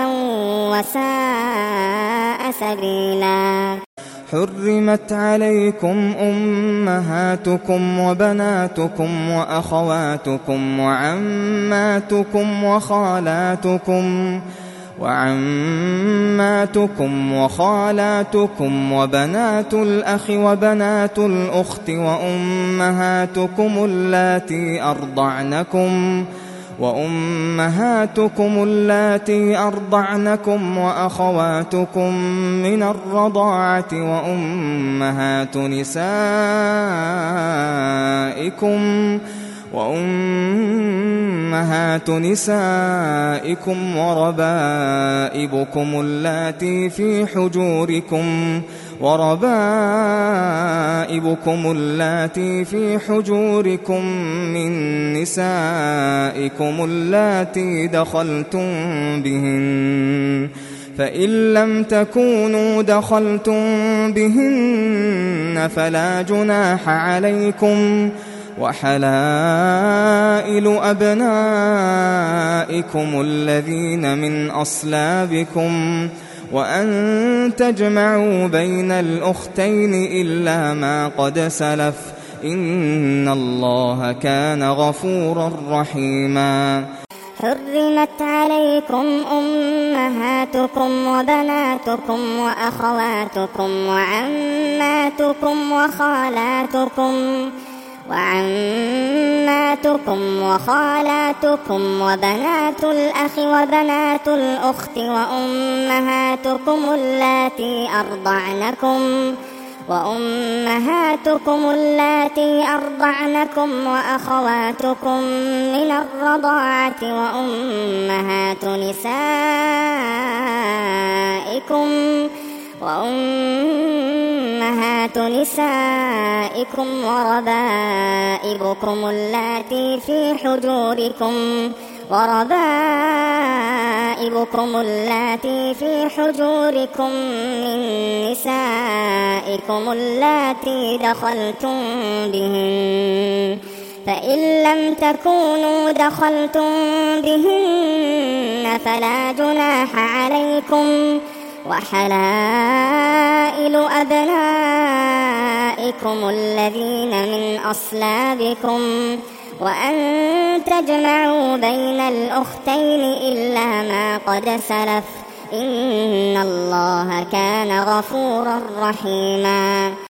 وساء سبيلا. حرمت عليكم أمهاتكم وبناتكم وأخواتكم وعماتكم وخالاتكم وعماتكم وخالاتكم وبنات الأخ وبنات الأخت وأمهاتكم اللاتي أرضعنكم وأمهاتكم اللاتي أرضعنكم وأخواتكم من الرضاعة وأمهات نسائكم وأمهات نسائكم وربائبكم اللاتي في حجوركم وربائبكم اللاتي في حجوركم من نسائكم اللاتي دخلتم بهن فإن لم تكونوا دخلتم بهن فلا جناح عليكم وحلائل أبنائكم الذين من أصلابكم وأن تجمعوا بين الأختين إلا ما قد سلف إن الله كان غفورا رحيما. حرمت عليكم أمهاتكم وبناتكم وأخواتكم وعماتكم وخالاتكم وعماتكم وخالاتكم وبنات الأخ وبنات الأخت وأمهاتكم اللاتي أرضعنكم وأمهاتكم اللاتي أرضعنكم وأخواتكم من الرضاعة وأمهات نسائكم وأمهات نسائكم وربائبكم اللاتي في حجوركم وربائبكم وربائبكم اللاتي في حجوركم من نسائكم اللاتي دخلتم بهن، فإن لم تكونوا دخلتم بهن فلا جناح عليكم، وحلائل أبنائكم الذين من أصلابكم، وأن تجمعوا بين الأختين إلا ما قد سلف، إن الله كان غفورا رحيما.